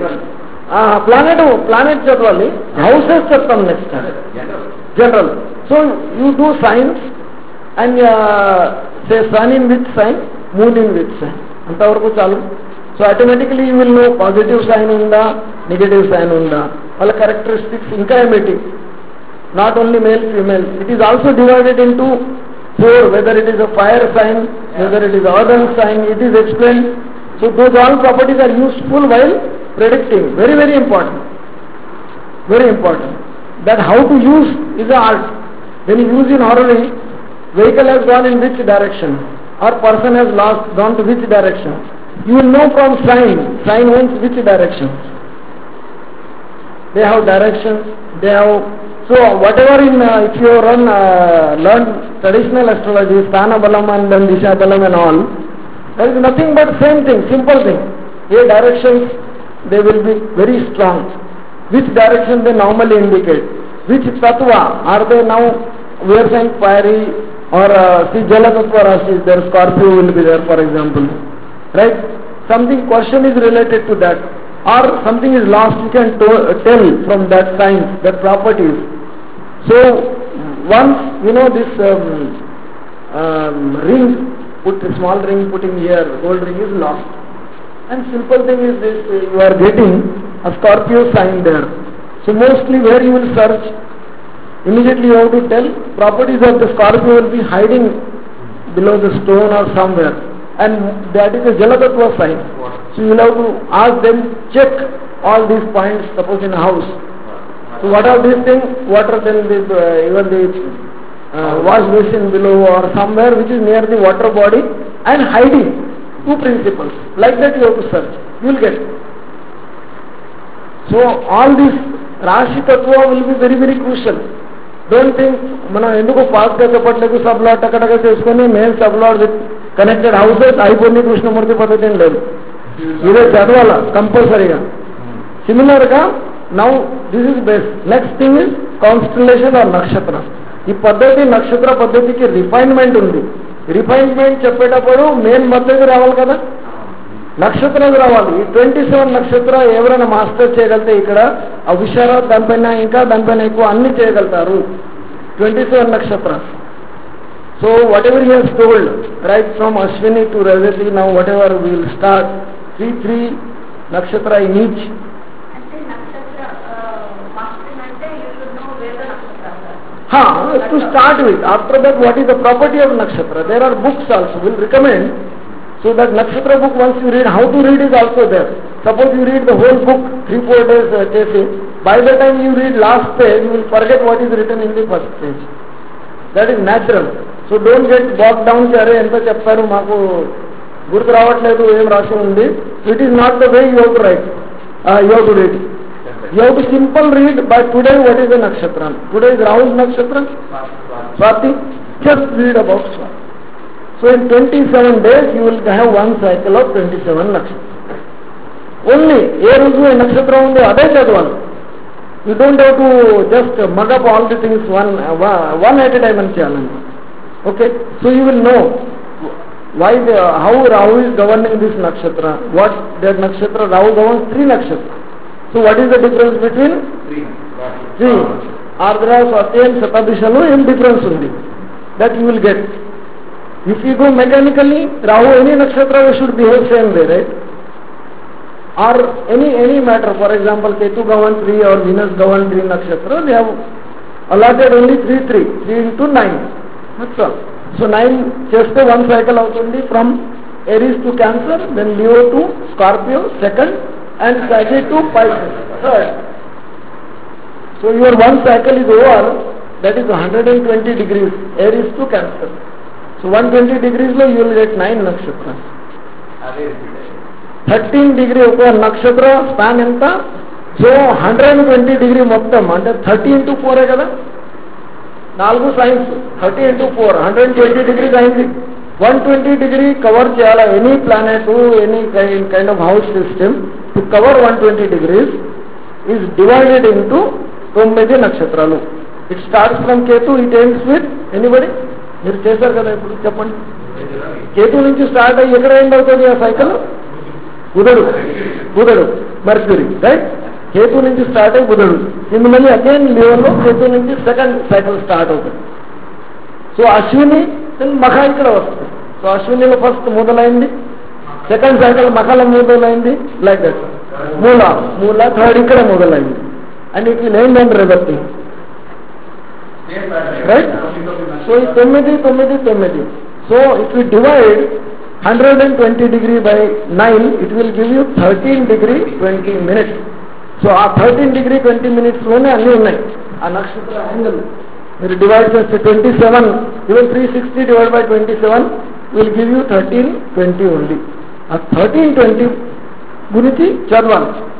Planet chadvali. Houses cheptam next time. General. So you do signs and say sun in which sign, moon in which sign. Antavaraku chalu. So automatically you will know positive sign unda, negative sign unda. All characteristics ఇంకా ఏమిటి, not only male female, it is also divided into 4, whether it is a fire sign, whether it is earth sign, it is explained. So those all properties are useful while predicting. Very very important, very important. That how to use is an art. When you use in horary, vehicle has gone in which direction or person has gone to which direction, you will know from sign owns which direction. they have directions, they have, so whatever in, if you learn traditional astrology, Sthana Balam and then Disha Balam and all, there is nothing but same thing, simple thing. Here directions, they will be very strong. Which direction they normally indicate? Which tattva are they now? We are saying fiery, or see Jala Tattva Rashi is there, Scorpio will be there, for example. Right? Something question is related to that, or something is lost, you can tell from that signs, that properties. So once you know this ring, put a small ring putting here, gold ring is lost. And simple thing is this, you are getting a Scorpio sign there. So mostly where you will search, immediately you have to tell properties of the Scorpio will be hiding below the stone or somewhere. And that is a Jalatattva sign. So you will have to ask them, check all these points, suppose in a house. So what are these things? Water, then this, even the wash basin below or somewhere which is near the water body and hiding. Two principles. Like that you have to search. You will get. So all this Rashi Tattva will be very, very crucial. Don't think, మనం ఎందుకు fast గా చెప్పట్లేదు, sub lord టకటక చేసుకుని main sub lord with connected houses అయిపోయింది కృష్ణమూర్తి పద్ధతి ఏం లేదు. ఇదే చదవాలా కంపల్సరీగా. సిమిలర్ గా now this is best. Next thing is constellation or నక్షత్ర. ఈ పద్ధతి నక్షత్ర పద్ధతికి రిఫైన్మెంట్ ఉంది. రిఫైన్మెంట్ చెప్పేటప్పుడు మెయిన్ పద్ధతి రావాలి కదా, నక్షత్రాలు రావాలి. ఈ 27 నక్షత్ర ఎవరైనా మాస్టర్ చేయగలితే ఇక్కడ అవిషార దానిపైన ఇంకా దానిపైన ఎక్కువ అన్ని చేయగలుగుతారు. 27 నక్షత్ర. So whatever he has told right from Ashwini to రజతి, now whatever we will start 3 నక్షత్ర in each. To start with, after that what is the property of nakshatra? There are books also, will recommend. So that nakshatra book, once you read, how to read is also there. Suppose you read the whole book 3-4 days, by the time you read last page, you will forget what is written in the first page. That is natural. So don't get bogged down, అరే ఎంత చెప్తారు మాకు గుర్తు రావట్లేదు ఏం రాసి ఉంది. It is not the way you have to write, you have to read. You have to simple read by today what is the nakshatra. Today is Rahu's nakshatra, Swati. Just read about Swati. So in 27 days you will have one cycle of 27 nakshatra. Only ఏ రోజు ఏ నక్షత్రం ఉంది అదే చదవాలి. You don't have to just mug up all the things one at a time అని చేయాలండి. Okay, so you will know why how Rahu is governing this nakshatra. What that nakshatra Rahu governs 3 nakshatra. So what is the difference between 3? Ardra, Swati and Satabishanu, ఏం difference ఉంది? That you will get. If you go mechanically, Rahu, any nakshatra should behave same way, right? Or any matter, for example, Ketu governs 3 or Venus governs 3 nakshatra, they have allotted only 3 into 9. That's all. So 9 cheste one cycle outundi from Aries to Cancer, then Leo to Scorpio, second, and Sagittarius to Pisces, third. So your one cycle is over, that is 120 degrees, Aries to Cancer. So 120 degrees lo you will get 9 nakshatras. 13 degree ఒక నక్షత్ర span ఎంత? So 120 degree మొత్తం అంటే 30 into 4 కదా, 4 science 30 into 4 120 degrees అయింది. 120 degree cover చేయాలా any planet, any kind of house system to cover 120 degrees is divided into 9 నక్షత్రాలు. It starts from Ketu, it ends with anybody. మీరు చేశారు కదా ఇప్పుడు చెప్పండి. కేతు నుంచి స్టార్ట్ అయ్యి ఎక్కడ ఎండ్ అవుతుంది ఆ సైకిల్? బుధుడు మర్క్యూరీ, రైట్? కేతు నుంచి స్టార్ట్ అయ్యి బుధుడు, సిమిలర్లీ అగైన్ లియోలో కేతు నుంచి సెకండ్ సైకిల్ స్టార్ట్ అవుతుంది. సో అశ్విని మఖ ఇక్కడ వస్తుంది. సో అశ్వినిలో ఫస్ట్ మొదలైంది, సెకండ్ సైకిల్ మఖలో మొదలైంది, లైక్ దట్. మూల థర్డ్ ఇక్కడ మొదలైంది, and it will end and reversing, right? So ఈ 9. So if you divide 120 degree by 9, it will give you 13 degree 20 minutes. So ఆ 13 degree 20 minutes లోనే అన్నీ ఉన్నాయి ఆ నక్షత్ర యాంగిల్. మీరు డివైడ్ చేస్తే 27, even 360 divided by 27 will give you 1320 only. ఆ 1320 గురించి చదవాలి.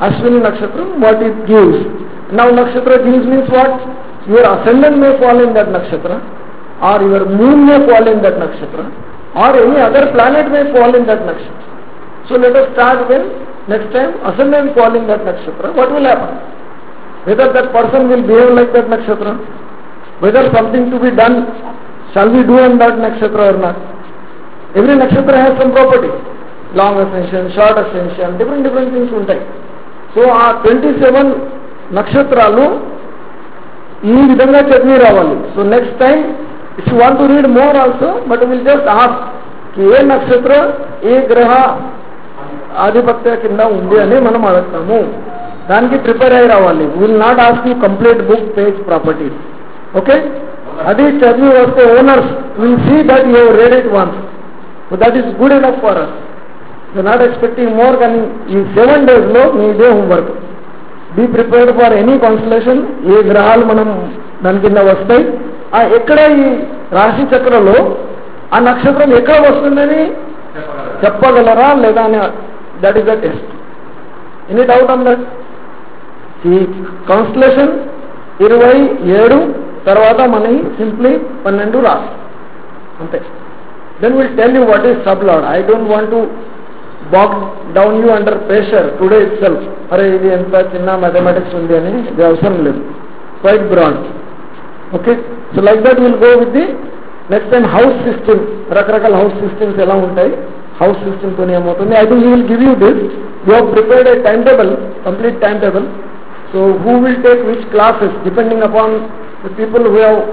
Ashwini Nakshatra, what it gives. Now Nakshatra gives means what? Your ascendant may fall in that Nakshatra, or your moon may fall in that Nakshatra, or any other planet may fall in that Nakshatra. So let us start with next time ascendant fall in that Nakshatra. What will happen? Whether that person will behave like that Nakshatra, whether something to be done, shall we do on that Nakshatra or not? Every Nakshatra has some property. Long ascension, short ascension, different things ఉంటాయి. So ఆ 27 నక్షత్రాలు ఈ విధంగా చదివి రావాలి. So next time if you want to read more also, but will just ask a నక్షత్ర a గ్రహ ఆధిపత్య కింద ఉంది అని మనం అడుగుతాము. దానికి ప్రిపేర్ అయి రావాలి. Will not ask you complete book page properties. Okay, అది చదివి వస్తే owners will see that you read it once. So that is good enough for us. You not expecting more, కానీ ఈ 7 days లో మీ ఇదే homework. Be prepared for any constellation. ఏ గ్రహాలు మనం దాని కింద వస్తాయి, ఎక్కడ ఈ రాశి చక్రంలో ఆ నక్షత్రం ఎక్కడ వస్తుందని చెప్పగలరా లేదా అని, that is the test. Any doubt on that? ఈ కాన్స్టలేషన్ 27 తర్వాత మనకి సింప్లీ 12 రాసు అంతే. Then will tell you what is sub lord. I don't want to bog down you under pressure today itself. అరే ఇది ఎంత చిన్న మ్యాథమెటిక్స్ ఉంది అని, ఇది అవసరం లేదు. Quite broad. Okay, so like that will go with the next time house system. రకరకాల హౌస్ సిస్టమ్స్ ఎలా ఉంటాయి, హౌస్ సిస్టమ్తో ఏమవుతుంది. I think you will give you this. You have prepared a time table, complete time table. So who will take which classes depending upon the people who have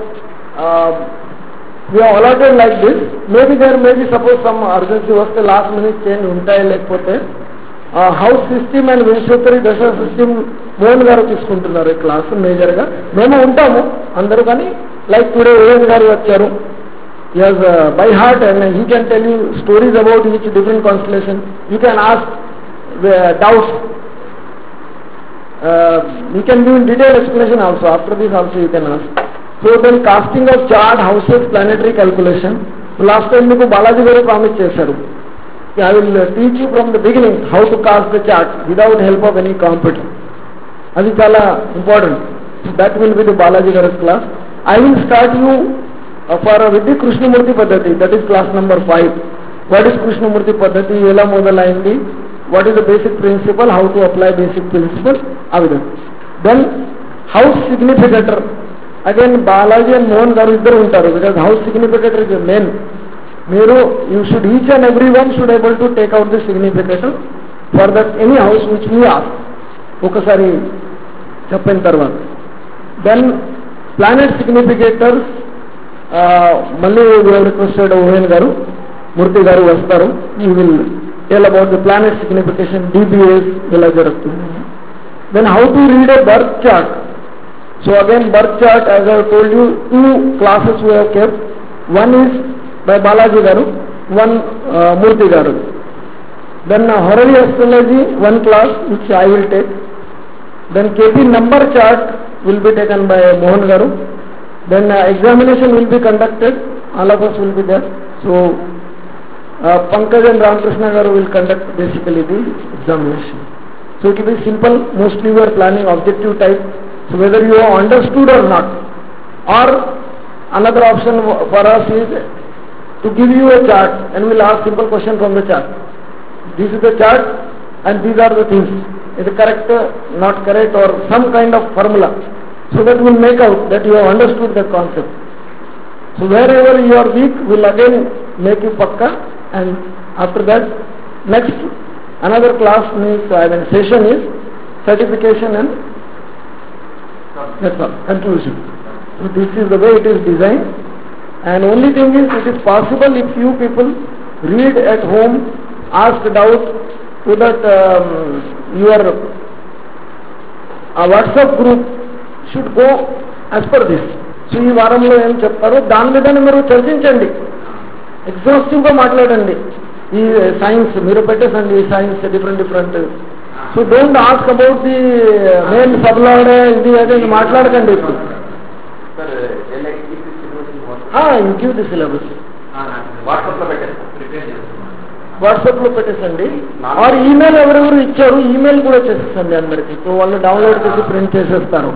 allotted like this. Maybe there may be suppose some urgency was the last minute change untayi lekapothe house system and Vinshotari Dasha system Mohan garu తీసుకుంటున్నారు ఈ class major గా. మేము ఉంటాము అందరూ, కానీ like today ఓఎన్ గారు వచ్చారు. He has by heart and he can tell you stories about each different constellation. You can ask doubts. You can give in detailed explanation also. After this also you can ask. So then casting of chart, houses, planetary calculation. Last time మీకు బాలాజీ గారు promise చేశారు, I will teach you from the beginning how to cast the chart without help of any computer. అది చాలా important. That will be the Balaji garu class. I will start you for with the Krishnamurti Paddhati. That is class number 5. What is Krishnamurti Paddhati? ఎలా మొదలైంది? What is the basic principle? How to apply basic principle? Avidha. Then house significator. Again Balaji and Mohan garu iddaru untaru, because house significator is the main. You should each and everyone should able to take out the significator for that any house which we ask. Okasari చెప్పిన తర్వాత then planet significators మళ్ళీ requested ఓహెన్ గారు మూర్తి గారు వస్తారు. You will tell about the planet signification, DBS ఇలా జరుగుతుంది. Then how to read a birth chart. So again birth chart, as I told you, 2 classes we have kept. One is by Balaji garu, one Murthy garu. Then horary astrology, 1 class which I will take. Then KP number chart will be taken by Mohan garu. Then examination will be conducted. All of us will be there. So Pankaj and Ramakrishna garu will conduct basically the examination. So it will be simple. Mostly we are planning objective type. So whether you have understood or not, or another option for us is to give you a chart and we will ask simple question from the chart. This is the chart and these are the things. Is it correct, not correct, or some kind of formula, so that we will make out that you have understood the concept. So wherever you are weak, we will again make you pakka, and after that next another class means session is certification and that's all, conclusion. So this is the way it is designed, and only thing is it is possible if you people read at home, ask doubt, so that your WhatsApp group should go as per this. So ఈ వారంలో ఏం చెప్తారో దాని మీదనే మీరు చర్చించండి, ఎగ్జాస్టివ్గా మాట్లాడండి. ఈ సైన్స్ మీరు పెట్టేసండి, ఈ signs different. So don't ask about the main sub lord ఇది అదే మాట్లాడకండి ఇప్పుడు. గివ్ ది సిలబస్ వాట్సాప్ లో పెట్టేసండి. ఆర్ ఈమెయిల్ ఎవరెవరు ఇచ్చారు ఈమెయిల్ కూడా చేసేసండి అందరికి. సో వాళ్ళు డౌన్లోడ్ చేసి ప్రింట్ చేసేస్తారు.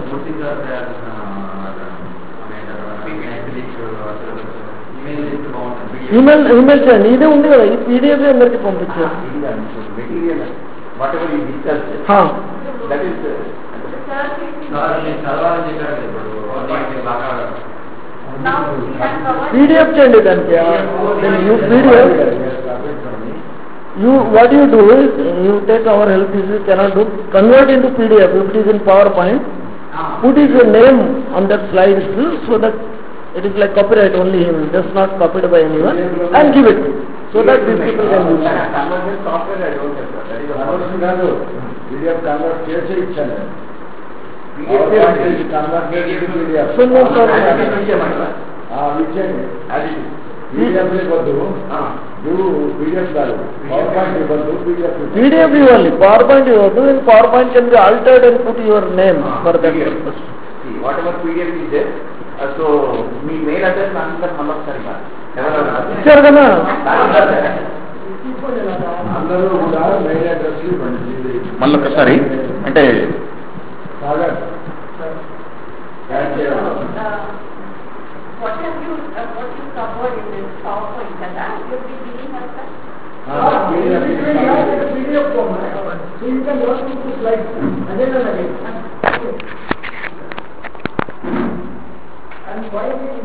ఈమెయిల్ చేయండి. ఇదే ఉంది కదా ఈ పీడిఎఫ్ అందరికి పంపించారు. పీడిఎఫ్ చేయండి దానికి. What you do is you take our help if you cannot do, convert into PDF if it is in PowerPoint, put your name on that slide so that it is like copyright only him, just not copied by anyone, and give it so that these people can use it. software I don't have that is a PDF convert చేసి ఇచ్చాను. So no problem. PDF ఇవ్వాలి, PowerPoint ఇవ్వద్దు. In PowerPoint can be altered and put your name for that purpose. Whatever PDF is there, so మీ mail address అందరూ మళ్ళీ ఒకసారి ఇచ్చారు కదా అందరూ కూడా మెయిల్ అడ్రస్ మళ్ళీ ఒకసారి అంటే what you covered in this PowerPoint, that you'll be giving us that? PDF format. So you can work with the slides again and again. And why